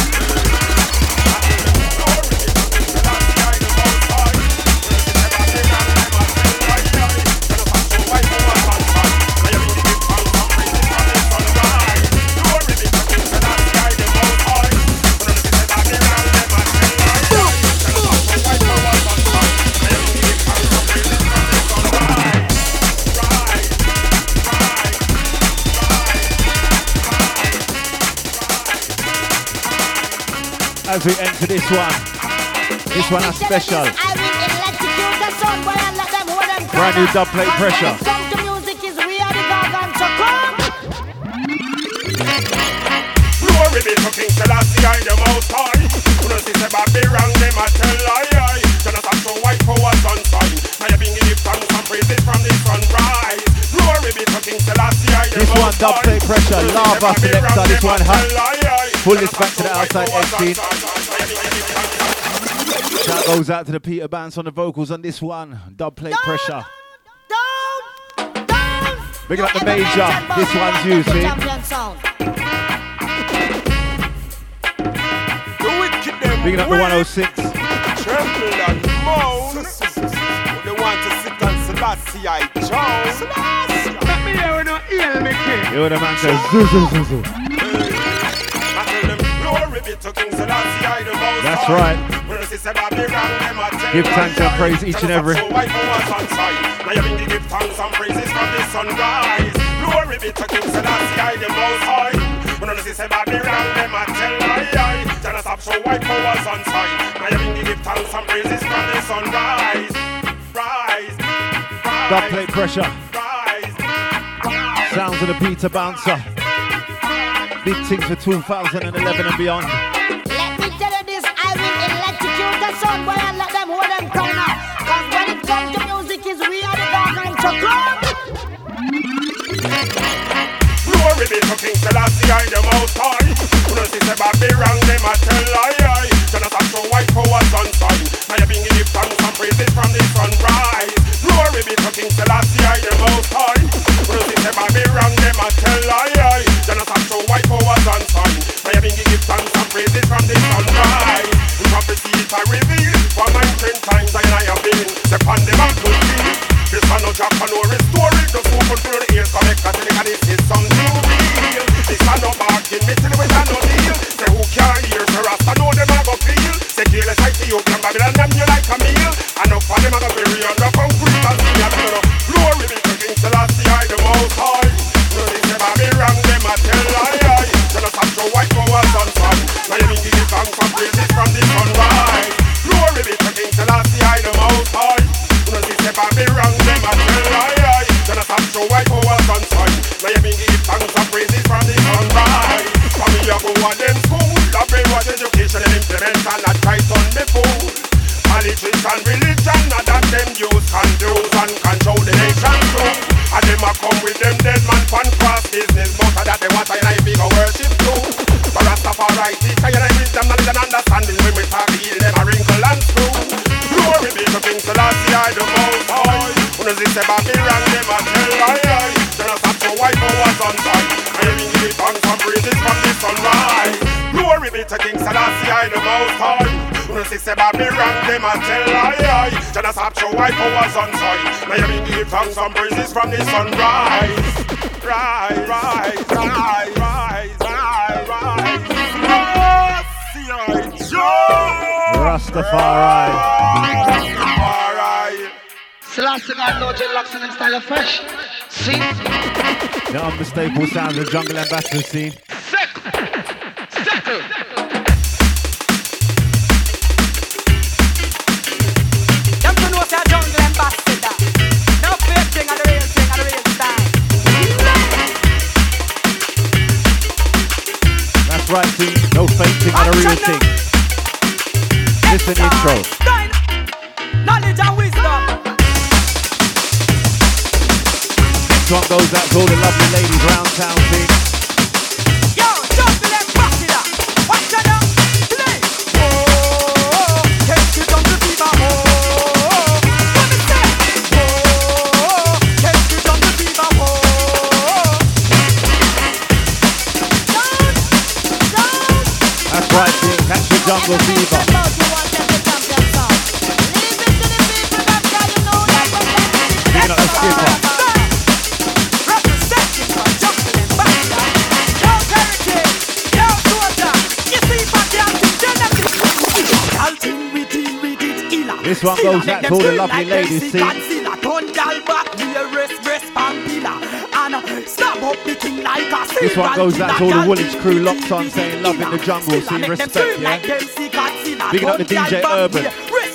As we enter this one is special. Brand new dub plate pressure. Glory be to King Selassie, I the most high. Who knows this about be wrong, them a tell lie. Jonathan show white power sunshine. Now you been give thanks and praises from the sunrise. Glory be to King Selassie, I the most high. This one dub plate pressure, lava selector, this one hot. Pull this back to the outside edge scene. Shout goes out to the Peter Bounce on the vocals on this one. Dub plate pressure. Big up the major. This one's you, see? Big up the 106. Tremble and moan. They want to sit on Selassie, I chose. Let me hear no ear, me king. You the man says zoo zoo zoo zoo. That's right. Give thanks and praise each and every. Now you bring the give thanks and praises from the sunrise. Glory be to King Selassie, I the most high. When you say about the wrong, them a tell lie. Just stop show white power sunshine. Now you bring the give thanks and praises from the sunrise. Rise, rise. Dub plate pressure. Rise, rise. Sounds of the Peter Bouncer. Big things for 2011 and beyond. Let me tell you this, I will electrocute the sun boy and let them hold them down now. Cause when it comes to music, is we are the dog and chocolate. Glory be to King Selassie, I the most high. Who knows this about be wrong, them a tell lie. Jonathan show white power sunshine. Now you bring give thanks and praises from the sunrise. Glory be to King Selassie, I the most high. Who knows this about be wrong, them a tell lie. Jonathan show white power sunshine. Now you bring give thanks and praises from the sunrise. In prophecy it I reveal. For mine 10 times I have been. Step on the back to see. This one no drop and no restore it. Just open through the ears. Connect that and this is something real. This one no bargain. Me till we can no deal. Say who can't hear. The Rasta know them a go feel. Say careless I see you. Can Babylon them you like a meal. And up for them a go bury under concrete and see a pillow. Glory be to King Selassie, I the most high. No this never be wrong. Them a tell lie. Just have to white power sunshine. Now you mean give thanks and praises from the sunrise. Glory be to King Selassie, I the most high. No this never be wrong. Them a tell lie. Just have to white power sunshine. Now you mean give thanks and praises from the sunrise. From me a go on them school. The brainwash education and implement and not try turn me fool. Politics and religion, not that them use confuse and control the nation too. And them a come with them dead man fan cross business, but that they want I be go worship too. But Rastafari teach I wisdom, knowledge and understanding. When we talk heal them a wrinkle and screw. Glory be to King Selassie, I the most high. When this about me wrong, them a tell lie. Just have to wipe over sunshine. I am in the tongues and praises from the sunrise. Glory be to King Selassie, I the most high. When this about me wrong, them a tell lie. Just have to wipe over sunshine. I am in the tongues and praises from the sunrise. Rise, rise, rise, rise, rise, rise. Rastafari. Selassie got no dreadlocks in them style of fresh. See? The unmistakable sounds of jungle ambassador scene. Settle. Them to know say jungle ambassador. No fake thing and the real thing and the real real thing. Listen intro. Knowledge and wisdom. This one goes out to all the lovely ladies round town, see. Yo, just let back it up. Watch it up. Play. Oh, can't you jump the fever? Oh, what is that? Oh, can't you jump the fever? Oh, that's right, King. Catch the jungle fever. Big up the skipper. This one goes out to all the lovely ladies, see? This one goes out to all the Woolwich crew locked on saying love in the jungle, see? Respect, yeah? Big up the DJ Urban.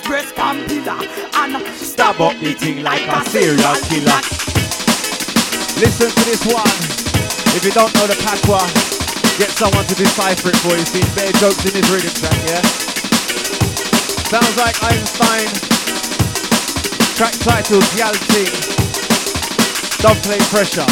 Stab up the thing like a serial killer. Listen to this one. If you don't know the patois, get someone to decipher it for you, see? Bare jokes in this rhythm track, yeah? Sounds like Einstein. Track title, Gyal Ting. Don't play pressure.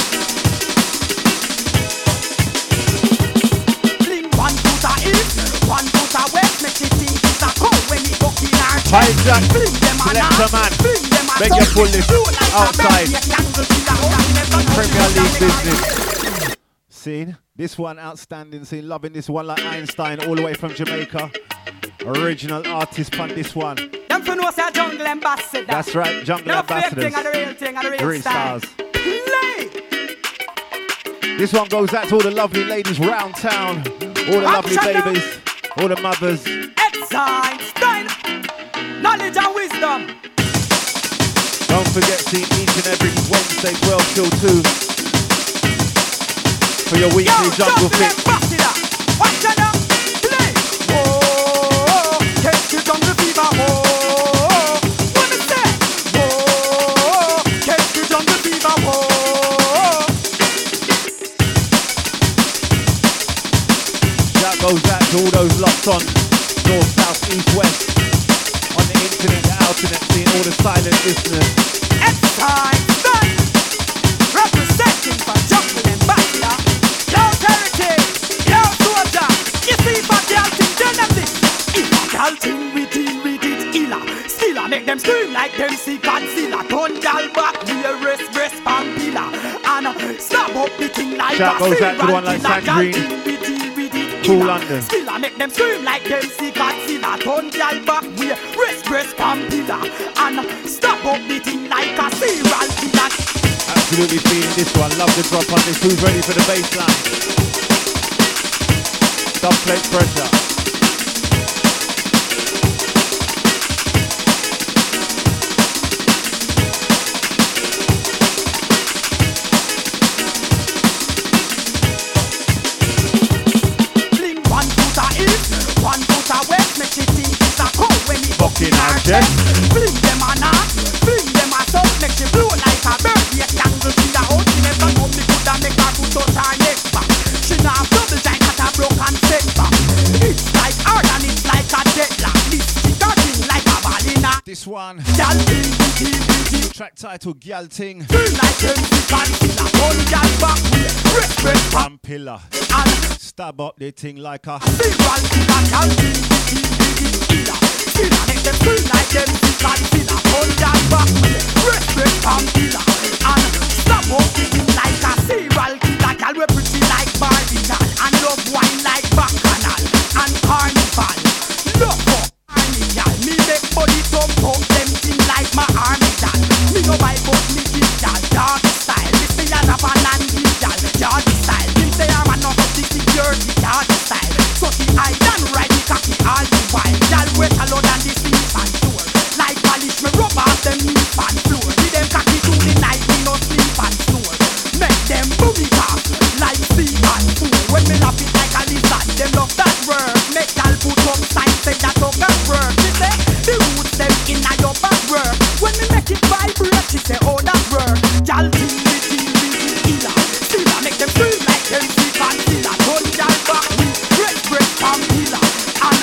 Fling one foot a east, one foot a west. Make the thing is a cow when he buck in our chest. Hijack, selector man. Beg you pull this outside. Premier League business. Scene. This one outstanding scene. Loving this one like Einstein all the way from Jamaica. Original artist on this one. Them for no say jungle ambassador. That's right, jungle ambassadors. Real stars. Play. This one goes out to all the lovely ladies round town. All the lovely babies. All the mothers. Einstein. Knowledge and wisdom. Don't forget, see each and every Wednesday 12 till 2 for your weekly jungle fix. Watch it up. Play. Oh, catch the jungle fever. Oh, what is that? Oh, catch the jungle fever. Oh. That goes out to all those locked on north, south, east, west. On the internet, the alternate, seeing all the silent listeners. It's time, son. Representing for jungle and bachelor. Yo, heritage. Yo, soldier. You see, but the thing done of this. If a girl thing we deal with it, illa. Still I make them scream like them see Godzilla. Turn gal back, we a rest, pampilla. And stab up the thing like shout goes out to the one like Sandrine. Cool London. Still I make them scream like them see Godzilla. Turn gal back, we rest, pampilla. And stop up the thing like a serial killer. Absolutely feeling this one. Love the drop on this. Who's ready for the bassline? Don't play pressure. In our chest. Fling them on up, fling them a up, make she blow like a bird. Yes, tangle to the house, she never know me coulda make her to touch her neck back. She now have double giant at a broken set back. It's like hard and it's like a deadlock. This thing like a ballina. This one. Gyal Ting, track title Gyal Ting. Feel like them sick and killer. Gun gyal back with rest, pampilla. Stab up the thing like a serial killer. Gyal Ting, killer. Still I make them feel like them sick and killer. Gun gyal back with rest, pampilla. And stop up the thing like a serial killer. Gyal we pretty like Barbie doll and love wine like Bacchanal and Carnival. Love up Carnival. Me make body thump up them thing like my army doll. Me no buy but me give y'all dog style. Me say I'm a fan and give y'all dog style. Me say I'm a not the security dog style. So the island ride me cocky all the while. Y'all wait a lot and this thing fan tour. Like polish me rub off them knee fan floor. Give them cocky to the night me no sleep and snore. Make them boogie talk like sea and fool. When me laugh it like a lizard, them love that word. Make y'all put up signs say that don't work. She say the roots them in a your back work. When me make it vibrate, she say oh that work. Y'all think me killer. Still I make them feel like them sick and killer. Gun y'all back with break pampilla. And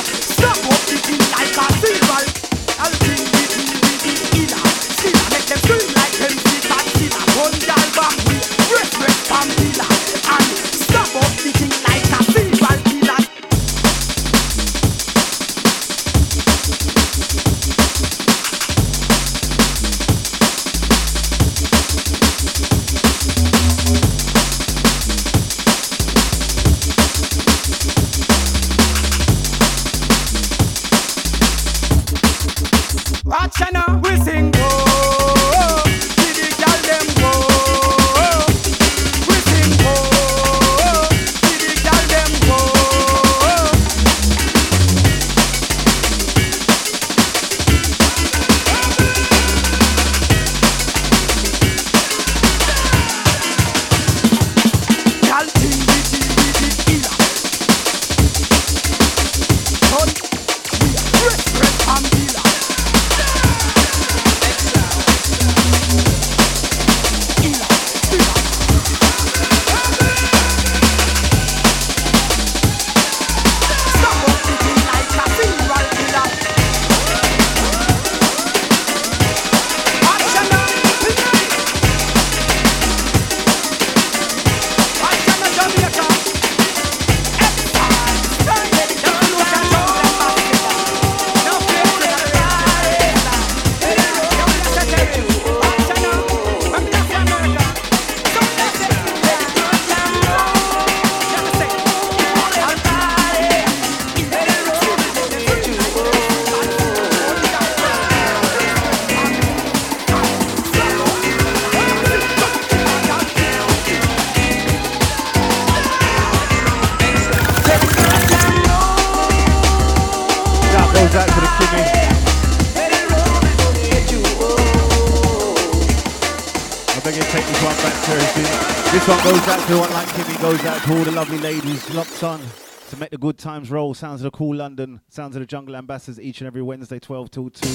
everything. This one goes out to one like Kimmy, goes out to all the lovely ladies locked on to make the good times roll. Sounds of the cool London, sounds of the Jungle Ambassadors each and every Wednesday, 12 till 2.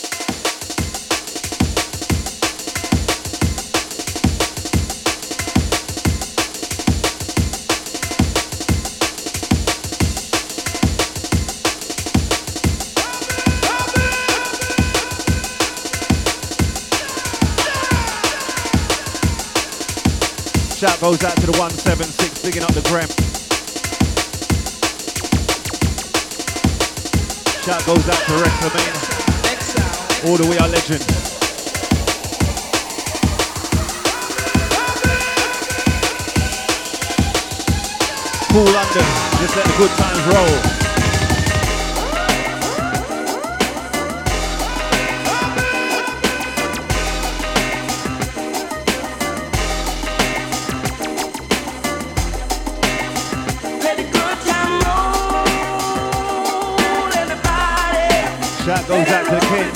Shout goes out to the 176, bigging up the Grem. Shout goes out to Reclamine. All the way our legend. Cool London, just let the good times roll. Shout goes out to the Kings.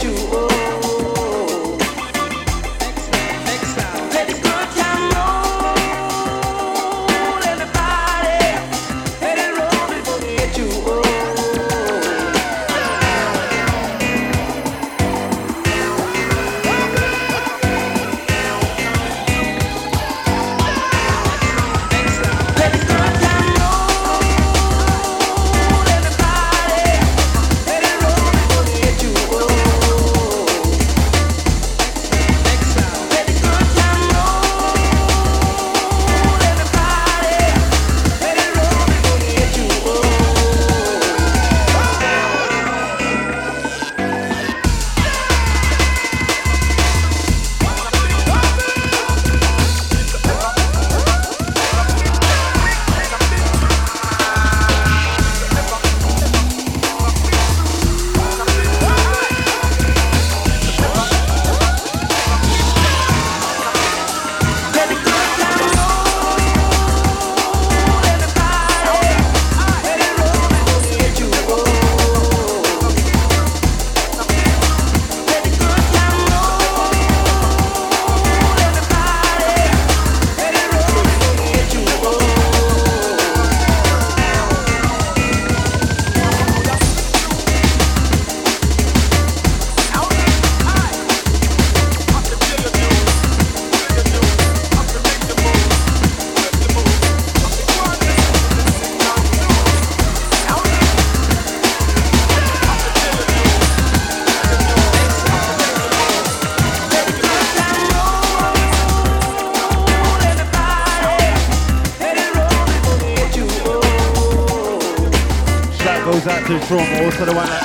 From also the one that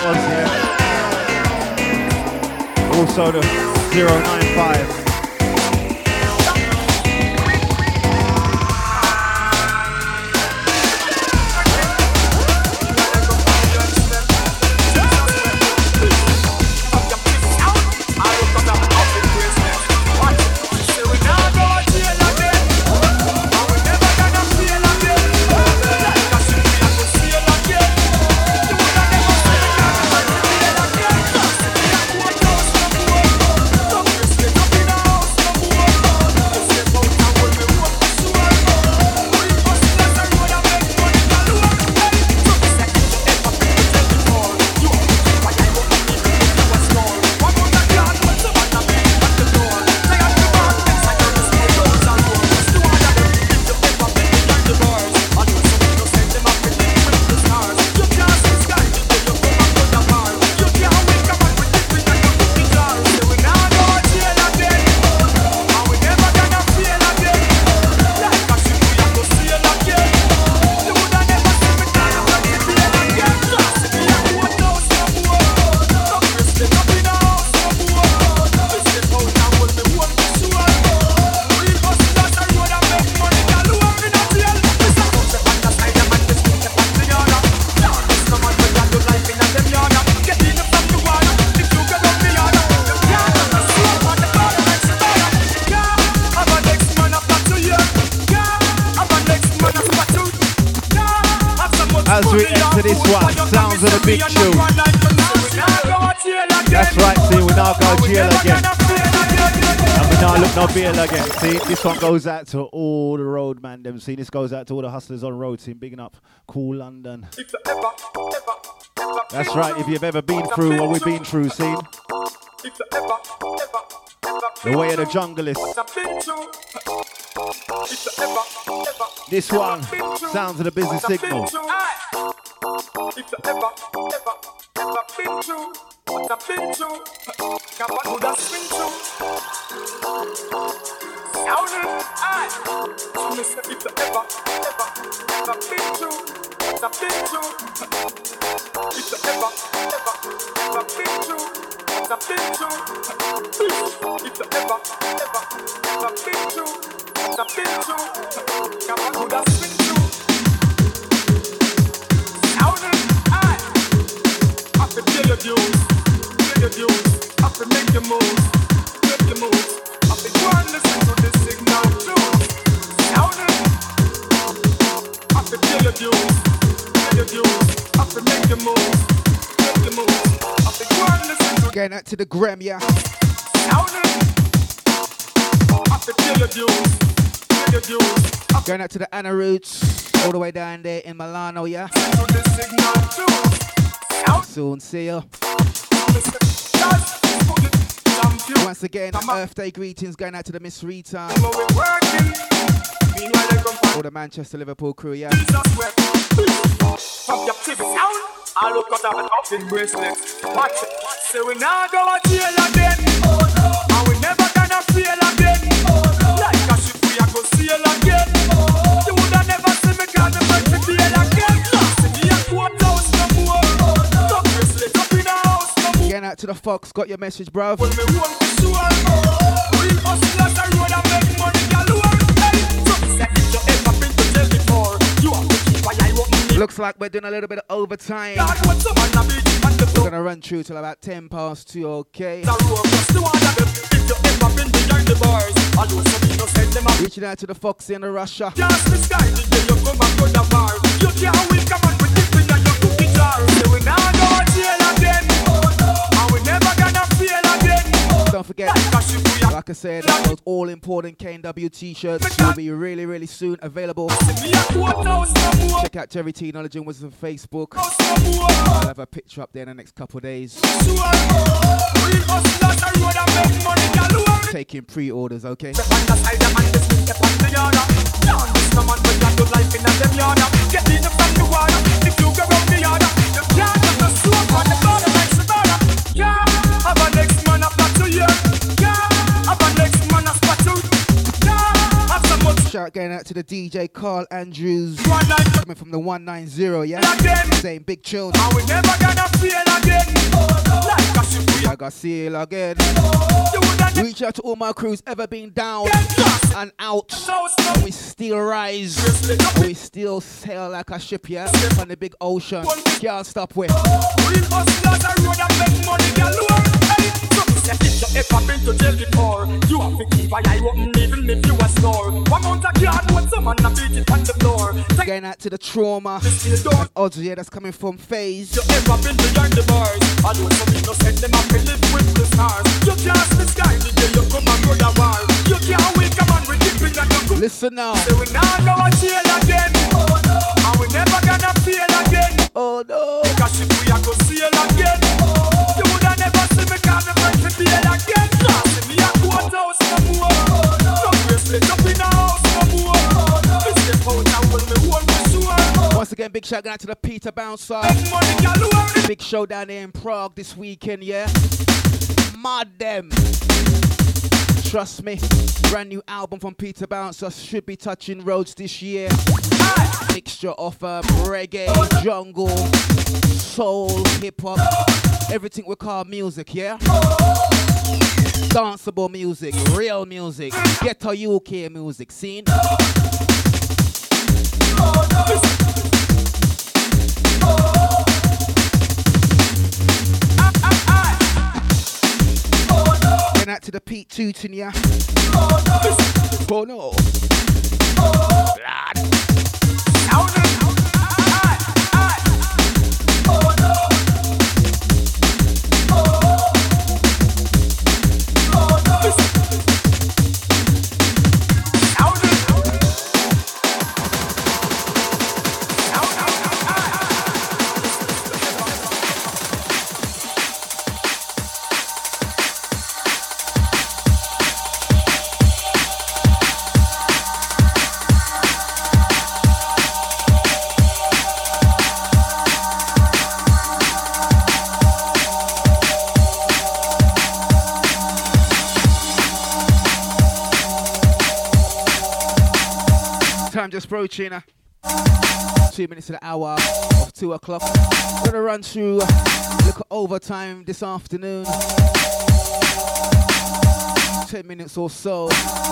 was here, also the 095. As we enter this one, sounds of the big tune. That's right, see, we now go jail again. And we No, look, no beer again. See, this one goes out to all the road man. Them see, this goes out to all the hustlers on road team. Bigging up, Cool London. That's right. If you've ever been through what we've been through, see. The way of the jungle is. This one, sounds of the business signal. If you ever been through what I've been through, would have been through. Sounding high. So me say if you ever been through what I've been through, if you ever been through what I've been through, if you ever been through what I've been through, would have been through. Play your views, have to make your moves, have to go and listen to this signal too. Sounding, have to play your views, have to make your moves, have to go and listen to. Getting out to the gram, yeah. Sounding, have to play your views, going out to the Anna Roots, all the way down there in Milano, yeah. To this signal too. Soon see you. Once again, Earth Day greetings going out to the Miss Rita. All the Manchester Liverpool crew, yeah. I look at an open bracelet. Watch it. Say we now go to jail again. And we never gonna fail again. Like a ship we are go sail again. You woulda never see me cause the bird to fail again. See me a courthouse no more. Getting out to the Fox, got your message, bruv. Looks like we're doing a little bit of overtime. We're gonna run through till about 10 past 2, okay? Reaching out to the Fox in the Russia. Don't forget, like I said, those all-important KNW t-shirts will be really, really soon available. Check out Terry T Knowledge and Wisdom Facebook. I'll have a picture up there in the next couple of days. Taking pre-orders, okay? Shout going out to the DJ Carl Andrews, coming from the 190, yeah? Saying big chill. And we never gonna feel again. I gotta see you again. Reach out to all my crews ever been down and out. And we still rise. And we still sail like a ship, yeah? On the big ocean. Can't stop with. If you ever been to jail before, you have to keep an eye open even if you a snore. One month of yard when someone a beat it on the floor. Going out to the trauma. Odds, yeah, that's coming from FaZe. You ever been behind the bars? I know some innocent them have to live with the stars. You can't see the sky the day you come and go to war. You can't wake up and ridiculous and you go. Listen now. Say we now go to jail again. Oh no. And we never gonna fail again. Oh no. Because if we are go sail again, you woulda never see me cause me friends to fail again. See me a courthouse no more. No bracelet up in the house no more. Me step out and hold me hold me sure. Once again, big shout out to the Peter Bouncer. Big show down there in Prague this weekend, yeah? Mad them. Trust me, brand new album from Peter Bouncer should be touching roads this year. Mixture of reggae, jungle, soul, hip-hop, everything we call music, yeah? Danceable music, real music, ghetto UK music, seen? Going out to the Pete Tootin, yeah? Oh no. Lad. Time just approaching 2 minutes to the hour of 2 o'clock. Gonna run through look at overtime this afternoon. 10 minutes or so.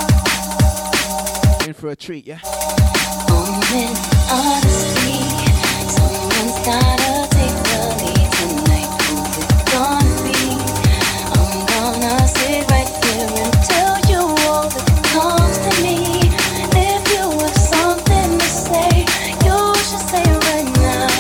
In for a treat, yeah? Moment honesty. Someone's gotta take the lead tonight. Who's it gonna be? I'm gonna sit right here and tell you all that comes to me. If you have something to say, you should say it right now.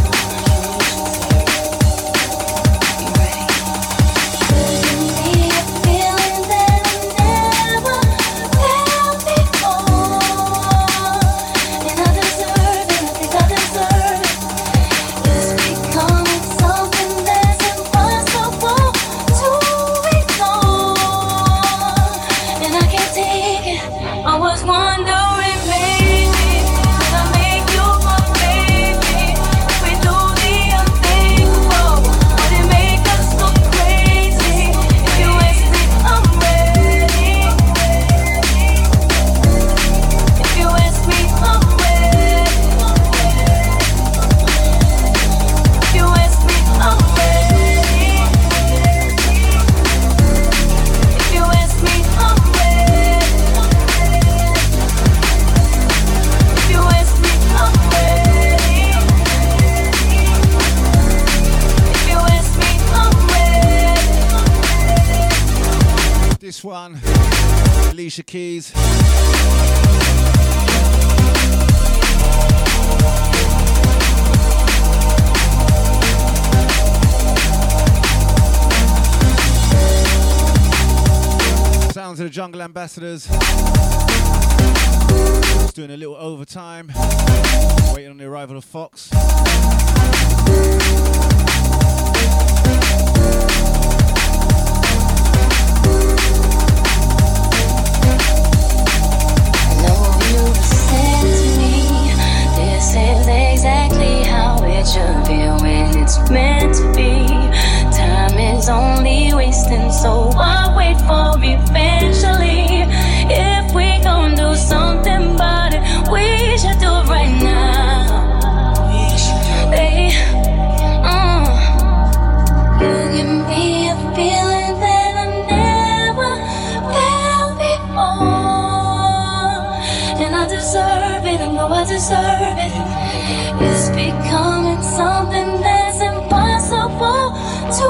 You ready? Give me a feeling that I never felt before, and I deserve it. I think I deserve it. It's becoming something that's impossible to ignore, and I can't take it. I was wondering, maybe could I make you my baby? If we do the unthinkable, would it make us go crazy? If you ask me, I'm ready. If you ask me, I'm ready. If you ask me, I'm ready. If you ask me, I'm ready. If you ask me, I'm ready. If you ask me, I'm ready. This one, Alicia Keys. Sounds of the Jungle Ambassadors. Just doing a little overtime. Waiting on the arrival of Fox. You said to me, this is exactly how it should feel when it's meant to be. Time is only wasting, so I wait for eventually. If we gon' do something about it, we should do it right now. Hey, you give me a feeling that I never felt before, and I deserve it. I know I deserve it. It's becoming something that's impossible to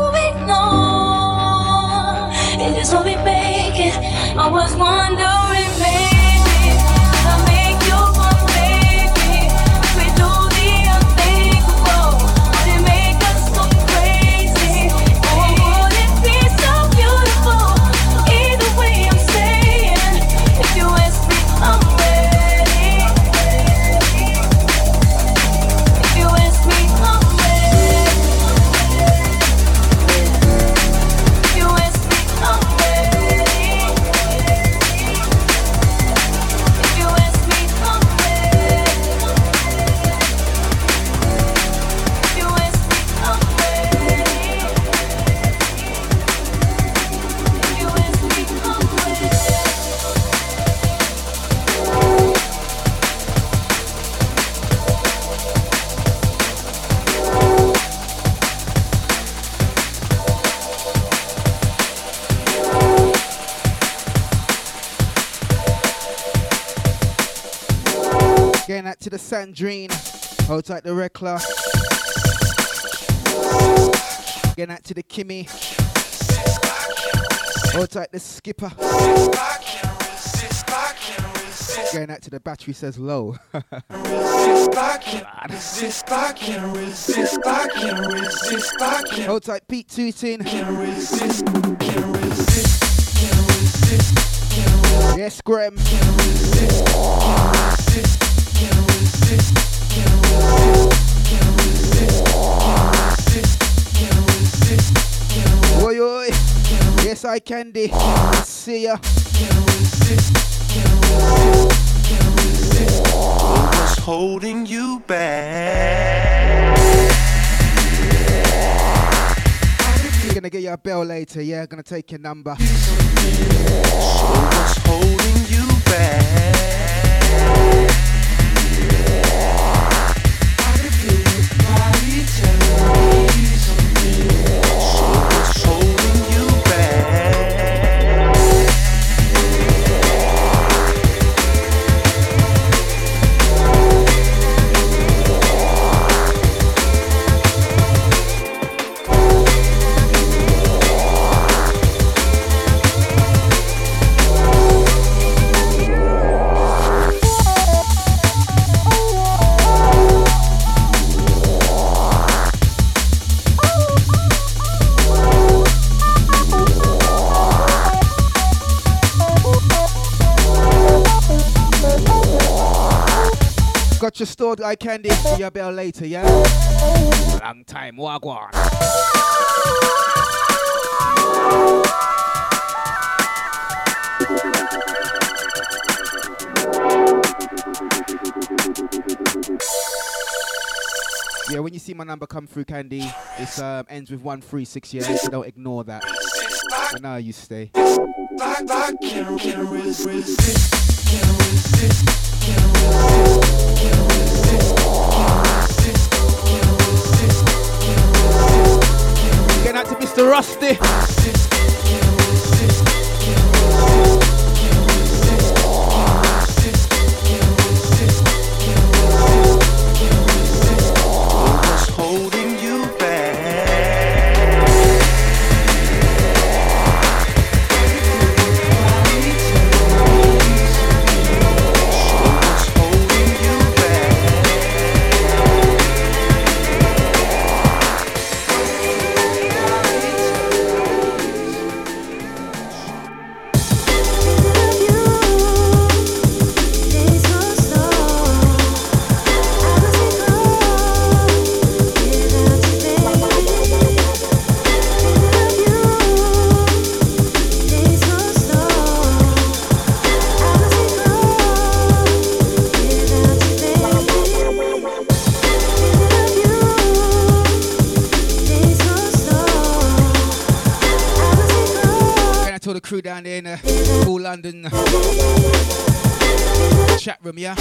ignore. It is what we make it. I was wondering, maybe could I make you my baby? If we do the unthinkable, would it make us go crazy? Or would it be so beautiful? Either way, I'm saying, if you ask me, I'm ready. If you ask me, I'm ready. If you ask me, I'm ready. If you ask me, I'm ready. If you ask me, I'm ready. If you ask me, I'm ready. Getting out to the Sandrine. Hold tight the Rekla. Getting out to the Kimmy. Hold tight the Skipper. Getting out to the Battery says low. Hold tight Pete Tootin. Yes, Graham. Oi, oi. Yes, I Candy. See ya. What's holding you back? You're gonna get your bell later, yeah? Gonna take your number. What's holding you back? Got your stored eye candy. See you bell later, yeah? Long time, wagwan. Yeah, when you see my number come through, Candy, it ends with 136, yeah? So don't ignore that. I know how you stay. Get out to Mr. Rusty. Holding you back. Crew down there in the Cool London chat room, yeah?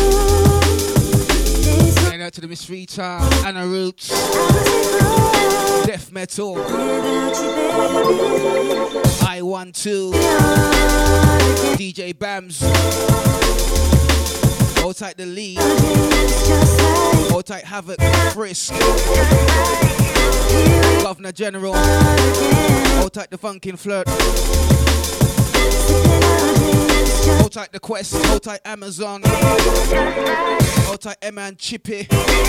Going out to the Miss Rita, Anna Roots, Death Metal, I12, DJ Bams, Hold Tight the Lead, Hold Tight Havoc, Frisk, Governor General, Hold Tight the Funkin' Flirt, Hold Tight the Quest, Hold Tight Amazon, Hold Tight Emma and Chippy,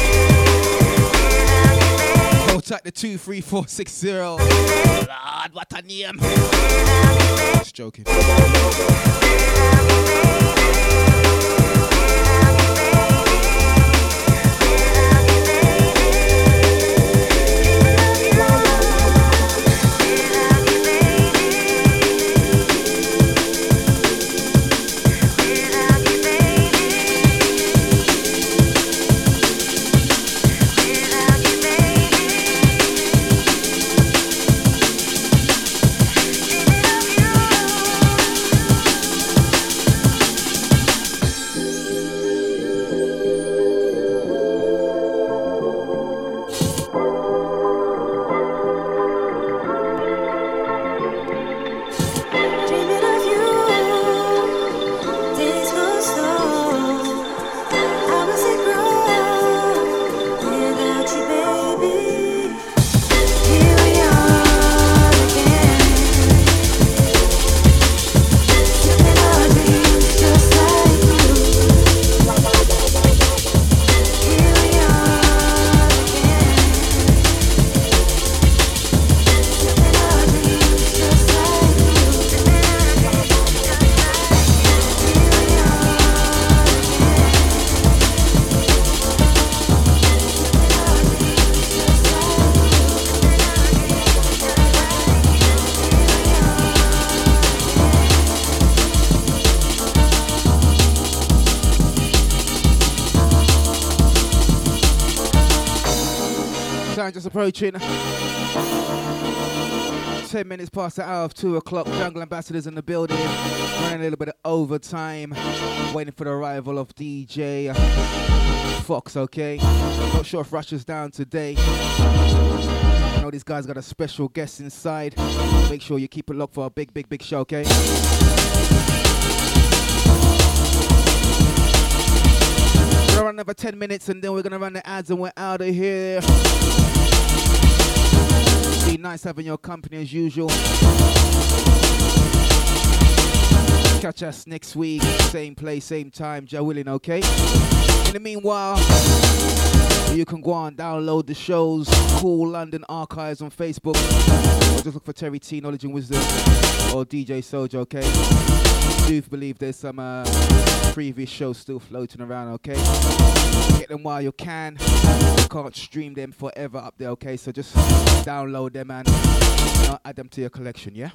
Hold Tight the 23460. Lord, what a name. Just joking. Just approaching 10 minutes past the hour of 2 o'clock. Jungle Ambassadors in the building, running a little bit of overtime, waiting for the arrival of DJ Fox. Okay, not sure if Rush is down today. I know these guys got a special guest inside. Make sure you keep it locked for a big show. Okay, we're gonna run another 10 minutes and then we're gonna run the ads and we're out of here. Be nice having your company as usual. Catch us next week, same place, same time, Jah willing, okay? In the meanwhile, you can go on download the shows, Cool London Archives on Facebook, or just look for Terry T, Knowledge and Wisdom, or DJ Soja, okay? do believe there's some previous shows still floating around, okay? Get them while you can. You can't stream them forever up there, okay? So just download them and add them to your collection, yeah?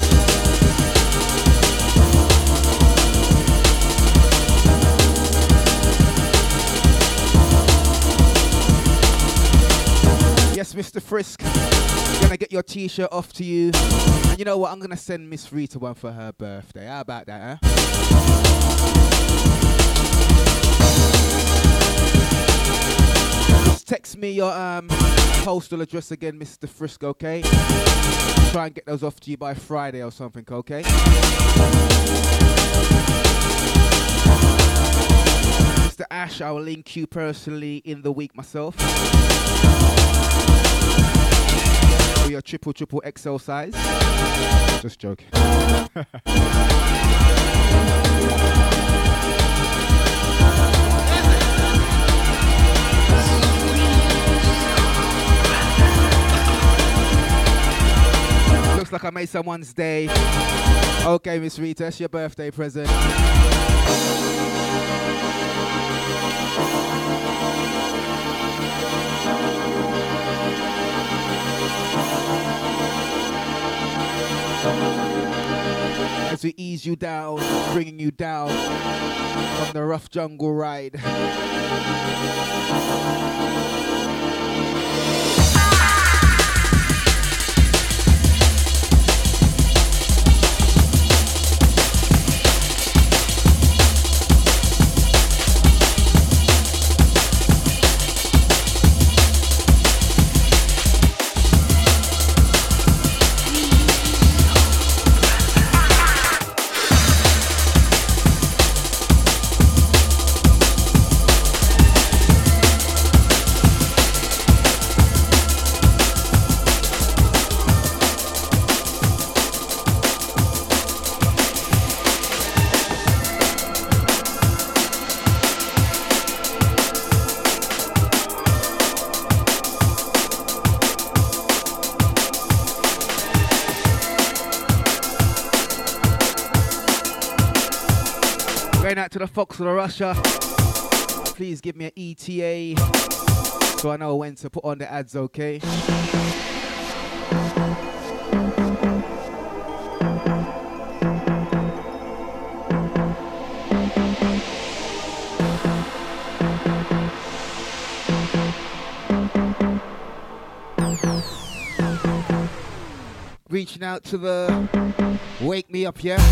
Yes, Mr. Frisk, gonna get your t-shirt off to you. And you know what? I'm gonna send Miss Rita one for her birthday. How about that, huh? Just text me your postal address again, Mr. Frisk, okay? Try and get those off to you by Friday or something, okay? Mr. Ash, I will link you personally in the week myself. For your triple XL size. Just joking. Looks like I made someone's day. Okay, Miss Rita, it's your birthday present. As we ease you down, bringing you down from the rough jungle ride. To the Fox of the Russia, please give me an ETA so I know when to put on the ads, okay? Reaching out to the Wake Me Up, yeah?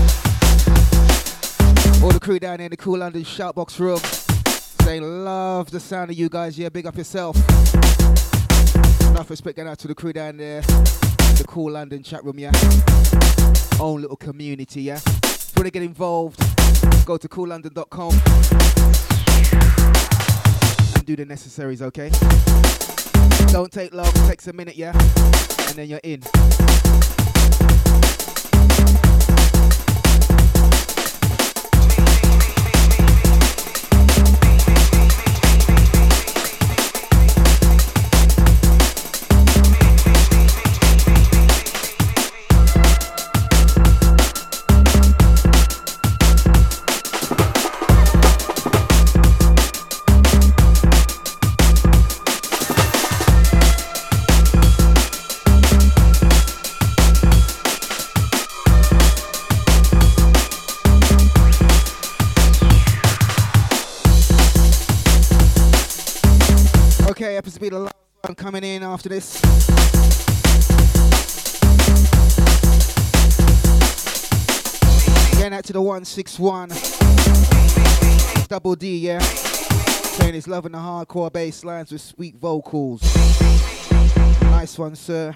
All the crew down there in the Cool London Shoutbox room saying love the sound of you guys, yeah, big up yourself. Enough respect going out to the crew down there in the Cool London chat room, yeah. Own little community, yeah. If you want to get involved, go to coollondon.com and do the necessaries, okay? Don't take long, it takes a minute, yeah, and then you're in. Okay, happens to be the last one coming in after this. Getting out to the 161. Double D, yeah. Saying he's loving the hardcore bass lines with sweet vocals. Nice one, sir.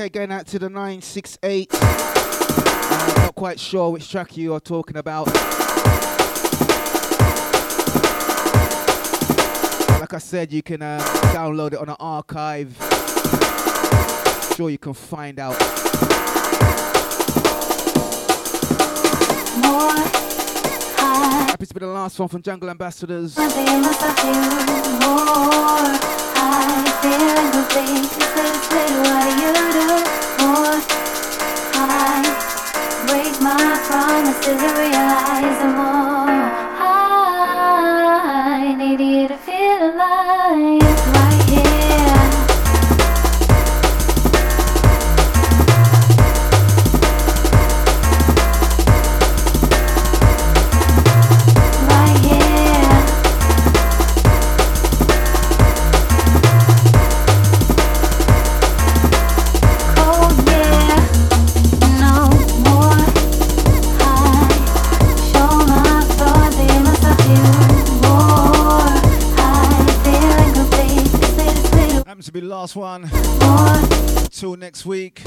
Okay, going out to the 968. I'm not quite sure which track you are talking about. Like I said, you can download it on an archive. Sure you can find out. Happy to be the last one from Jungle Ambassadors. Break my promises and realize the more I need you to feel alive right here. Right here. Cold, yeah. No more. Show my thoughts, they must have you more. Feeling complete. Happens to be the last one. Till next week.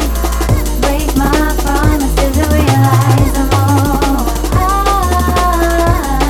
Break my promises and realize the more